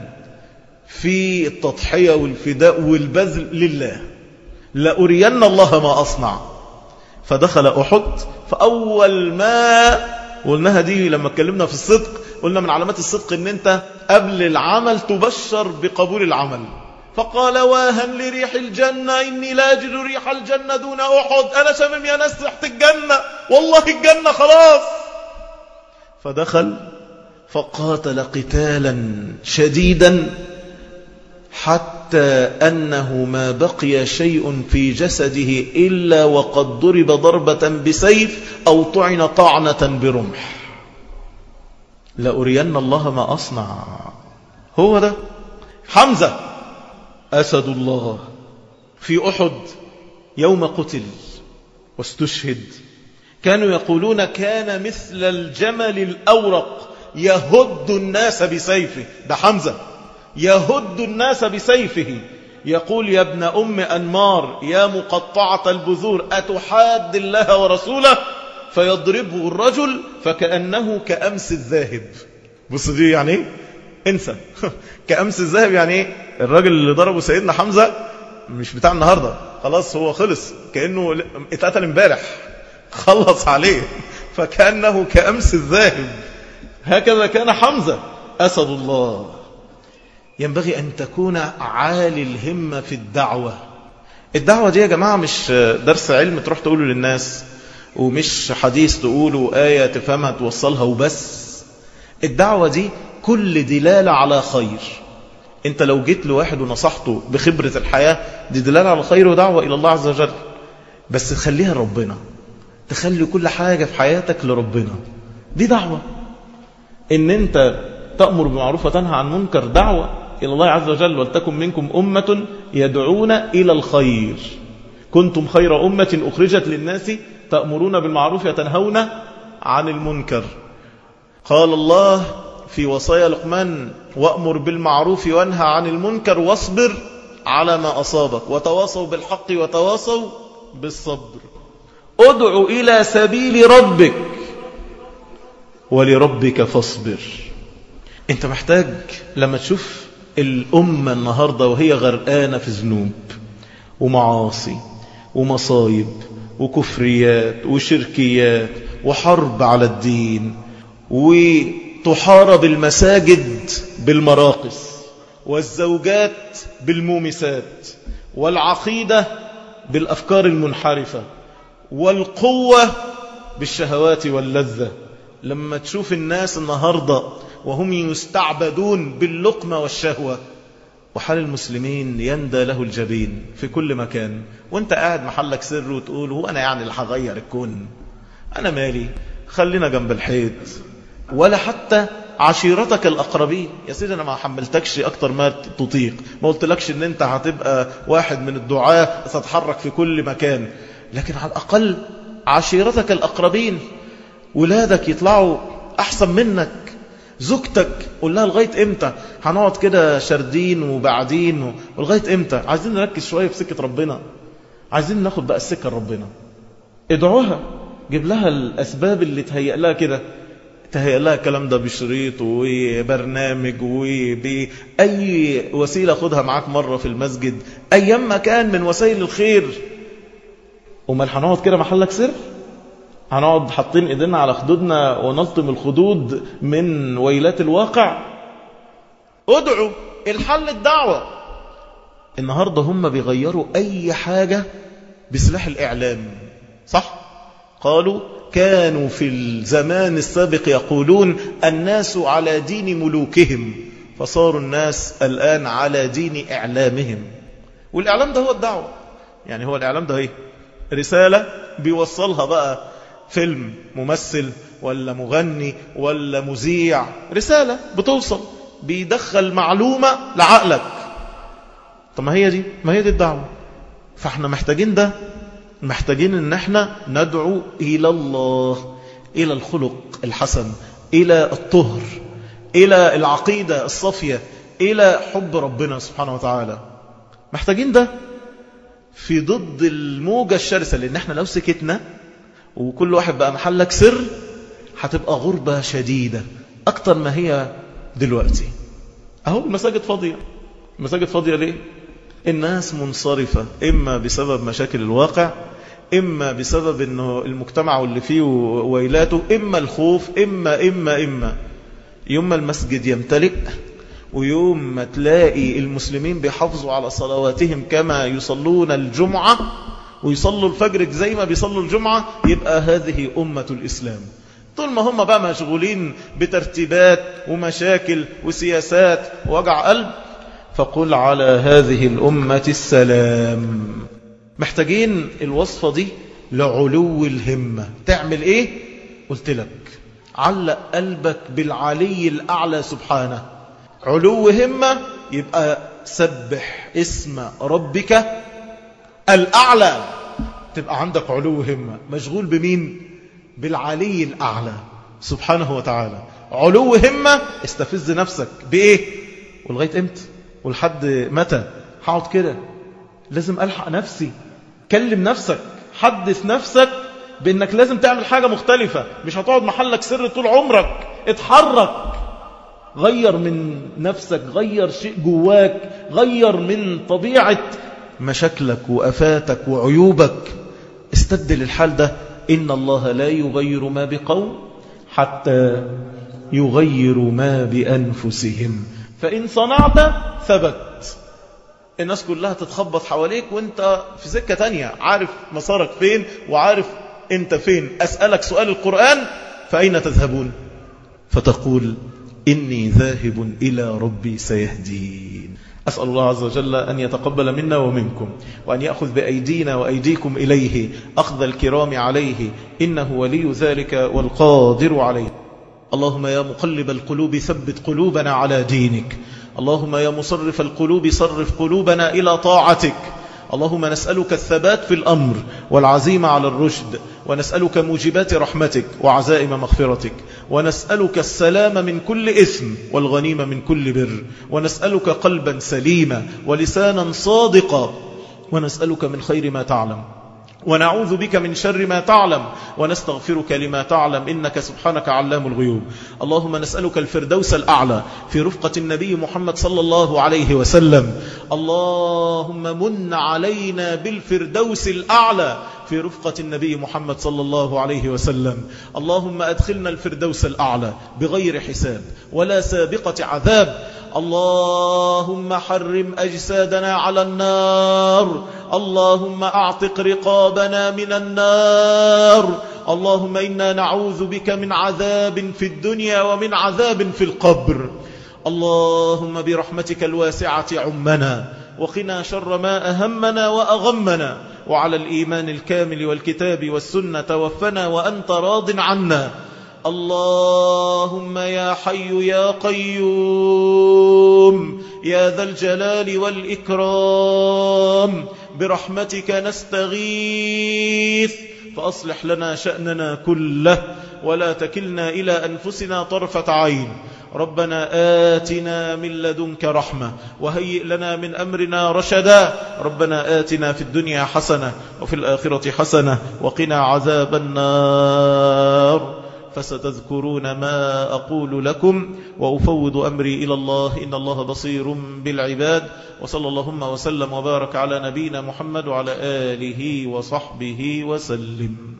في التضحية والفداء والبذل لله، لأرين الله ما أصنع. فدخل أحد، فأول ما قلناها دي لما اتكلمنا في الصدق، قلنا من علامات الصدق ان انت قبل العمل تبشر بقبول العمل. فقال واها لريح الجنة إني لا أجد ريح الجنة دون أحد، أنا شامم يا ناس ريحة الجنة، والله الجنة خلاص. فدخل فقاتل قتالا شديدا حتى أنه ما بقي شيء في جسده إلا وقد ضرب ضربة بسيف أو طعن طعنة برمح. لأرين الله ما أصنع. هو ده حمزة أسد الله في أحد يوم قتل واستشهد. كانوا يقولون كان مثل الجمل الأورق يهد الناس بسيفه. ده حمزة يهد الناس بسيفه. يقول يا ابن أم أنمار يا مقطعة البذور أتحاد الله ورسوله؟ فيضربه الرجل فكأنه كأمس الذاهب. بص دي يعني ايه؟ انسى كأمس الذاهب يعني ايه؟ الراجل اللي ضربه سيدنا حمزة مش بتاع النهاردة، خلاص هو خلص، كأنه اتقتل امبارح خلص عليه، فكأنه كأمس الذاهب. هكذا كان حمزة أسد الله. ينبغي أن تكون عالي الهمة في الدعوة. الدعوة دي يا جماعة مش درس علم تروح تقوله للناس، ومش حديث تقوله آية تفهمها توصلها وبس. الدعوة دي كل دلالة على خير. انت لو جيت لواحد ونصحته بخبرة الحياة دي دلالة على خير ودعوة إلى الله عز وجل، بس تخليها ربنا، تخلي كل حاجة في حياتك لربنا، دي دعوة. ان انت تأمر بمعروف وتنهى عن منكر دعوة إلى الله عز وجل. ولتكن منكم أمة يدعون إلى الخير كنتم خير أمة أخرجت للناس تأمرون بالمعروف وتنهون عن المنكر. قال الله في وصايا لقمان وأمر بالمعروف وانهى عن المنكر واصبر على ما أصابك وتواصوا بالحق وتواصوا بالصبر. ادع إلى سبيل ربك ولربك فاصبر. انت محتاج لما تشوف الأمة النهاردة وهي غرقانة في ذنوب ومعاصي ومصايب وكفريات وشركيات وحرب على الدين، وتحارب المساجد بالمراقص والزوجات بالمومسات والعقيدة بالأفكار المنحرفة والقوة بالشهوات واللذة. لما تشوف الناس النهاردة وهم يستعبدون باللقمة والشهوة، وحال المسلمين يندى له الجبين في كل مكان، وانت قاعد محلك سر وتقول هو أنا يعني اللي هغير الكون، أنا مالي، خلينا جنب الحيط، ولا حتى عشيرتك الأقربين. يا سيدي أنا ما حملتكش أكتر ما تطيق، ما قلتلكش أن أنت هتبقى واحد من الدعاة تتحرك في كل مكان، لكن على الأقل عشيرتك الأقربين، ولادك يطلعوا أحسن منك، زوجتك قول لها لغاية إمتى هنقعد كده شردين وبعدين، ولغاية إمتى عايزين نركز شوية في سكة ربنا، عايزين ناخد بقى السكة لربنا. ادعوها، جيب لها الأسباب اللي تهيأ لها كده، تهيأ لها الكلام ده بشريط وبرنامج وبأي وسيلة، خدها معاك مرة في المسجد، أيام ما كان من وسائل الخير. وما هنقعد كده محلك سر، هنقعد حاطين ايدينا على خدودنا ونلطم الخدود من ويلات الواقع. ادعوا، الحل الدعوة. النهاردة هم بيغيروا أي حاجة بسلاح الإعلام، صح؟ قالوا كانوا في الزمان السابق يقولون الناس على دين ملوكهم، فصاروا الناس الآن على دين إعلامهم. والإعلام ده هو الدعوة، يعني هو الإعلام ده ايه؟ رسالة بيوصلها بقى فيلم، ممثل ولا مغني ولا مذيع، رسالة بتوصل، بيدخل معلومة لعقلك. طب ما هي دي ما هي دي الدعوة. فاحنا محتاجين ده، محتاجين ان احنا ندعو الى الله، الى الخلق الحسن، الى الطهر، الى العقيدة الصافية، الى حب ربنا سبحانه وتعالى. محتاجين ده في ضد الموجة الشرسة، لان احنا لو سكتنا وكل واحد بقى محلك سر هتبقى غربة شديدة اكتر ما هي دلوقتي. اهو المساجد فاضية. المساجد فاضية ليه؟ الناس منصرفة، إما بسبب مشاكل الواقع، إما بسبب إنه المجتمع واللي فيه ويلاته، إما الخوف، إما إما إما يوم ما المسجد يمتلئ، ويوم ما تلاقي المسلمين بيحافظوا على صلواتهم كما يصلون الجمعة ويصلوا الفجر زي ما بيصلوا الجمعة، يبقى هذه أمة الإسلام. طول ما هم بقى مشغولين بترتيبات ومشاكل وسياسات ووجع قلب، فقل على هذه الأمة السلام. محتاجين الوصفة دي لعلو الهمة. تعمل ايه؟ قلت لك علق قلبك بالعلي الأعلى سبحانه. علو همة يبقى سبح اسم ربك الأعلى، تبقى عندك علو همة. مشغول بمين؟ بالعلي الأعلى سبحانه وتعالى. علو همة استفز نفسك بإيه؟ ولغاية امتى؟ ولحد متى هقعد كده؟ لازم ألحق نفسي. كلم نفسك، حدث نفسك بأنك لازم تعمل حاجة مختلفة. مش هتقعد محلك سر طول عمرك. اتحرك، غير من نفسك، غير شيء جواك، غير من طبيعة مشاكلك وأفاتك وعيوبك. استبدل الحال ده. إن الله لا يغير ما بقوم حتى يغيروا ما بأنفسهم، فإن صنعت ثبت. الناس كلها تتخبط حواليك وانت في سكة تانية، عارف مسارك فين وعارف انت فين. أسألك سؤال القرآن: فأين تذهبون؟ فتقول إني ذاهب إلى ربي سيهدين. أسأل الله عز وجل أن يتقبل منا ومنكم، وأن يأخذ بأيدينا وأيديكم إليه أخذ الكرام عليه، إنه ولي ذلك والقادر عليه. اللهم يا مقلب القلوب ثبت قلوبنا على دينك. اللهم يا مصرف القلوب صرف قلوبنا إلى طاعتك. اللهم نسألك الثبات في الأمر والعزيمة على الرشد، ونسألك موجبات رحمتك وعزائم مغفرتك، ونسألك السلام من كل إثم والغنيم من كل بر، ونسألك قلبا سليما ولسانا صادقا، ونسألك من خير ما تعلم، ونعوذ بك من شر ما تعلم، ونستغفرك لما تعلم، إنك سبحانك علام الغيوب. اللهم نسألك الفردوس الأعلى في رفقة النبي محمد صلى الله عليه وسلم. اللهم من علينا بالفردوس الأعلى في رفقة النبي محمد صلى الله عليه وسلم. اللهم أدخلنا الفردوس الأعلى بغير حساب ولا سابقة عذاب. اللهم حرم أجسادنا على النار. اللهم أعتق رقابنا من النار. اللهم إنا نعوذ بك من عذاب في الدنيا ومن عذاب في القبر. اللهم برحمتك الواسعة عمنا، وقنا شر ما أهمنا وأغمنا، وعلى الإيمان الكامل والكتاب والسنة توفنا وأنت راض عنا. اللهم يا حي يا قيوم يا ذا الجلال والإكرام برحمتك نستغيث فأصلح لنا شأننا كله ولا تكلنا إلى أنفسنا طرفة عين. ربنا آتنا من لدنك رحمة وهيئ لنا من أمرنا رشدا. ربنا آتنا في الدنيا حسنة وفي الآخرة حسنة وقنا عذاب النار. فستذكرون ما أقول لكم وأفوض أمري إلى الله إن الله بصير بالعباد. وصلى اللهم وسلم وبارك على نبينا محمد وعلى آله وصحبه وسلم.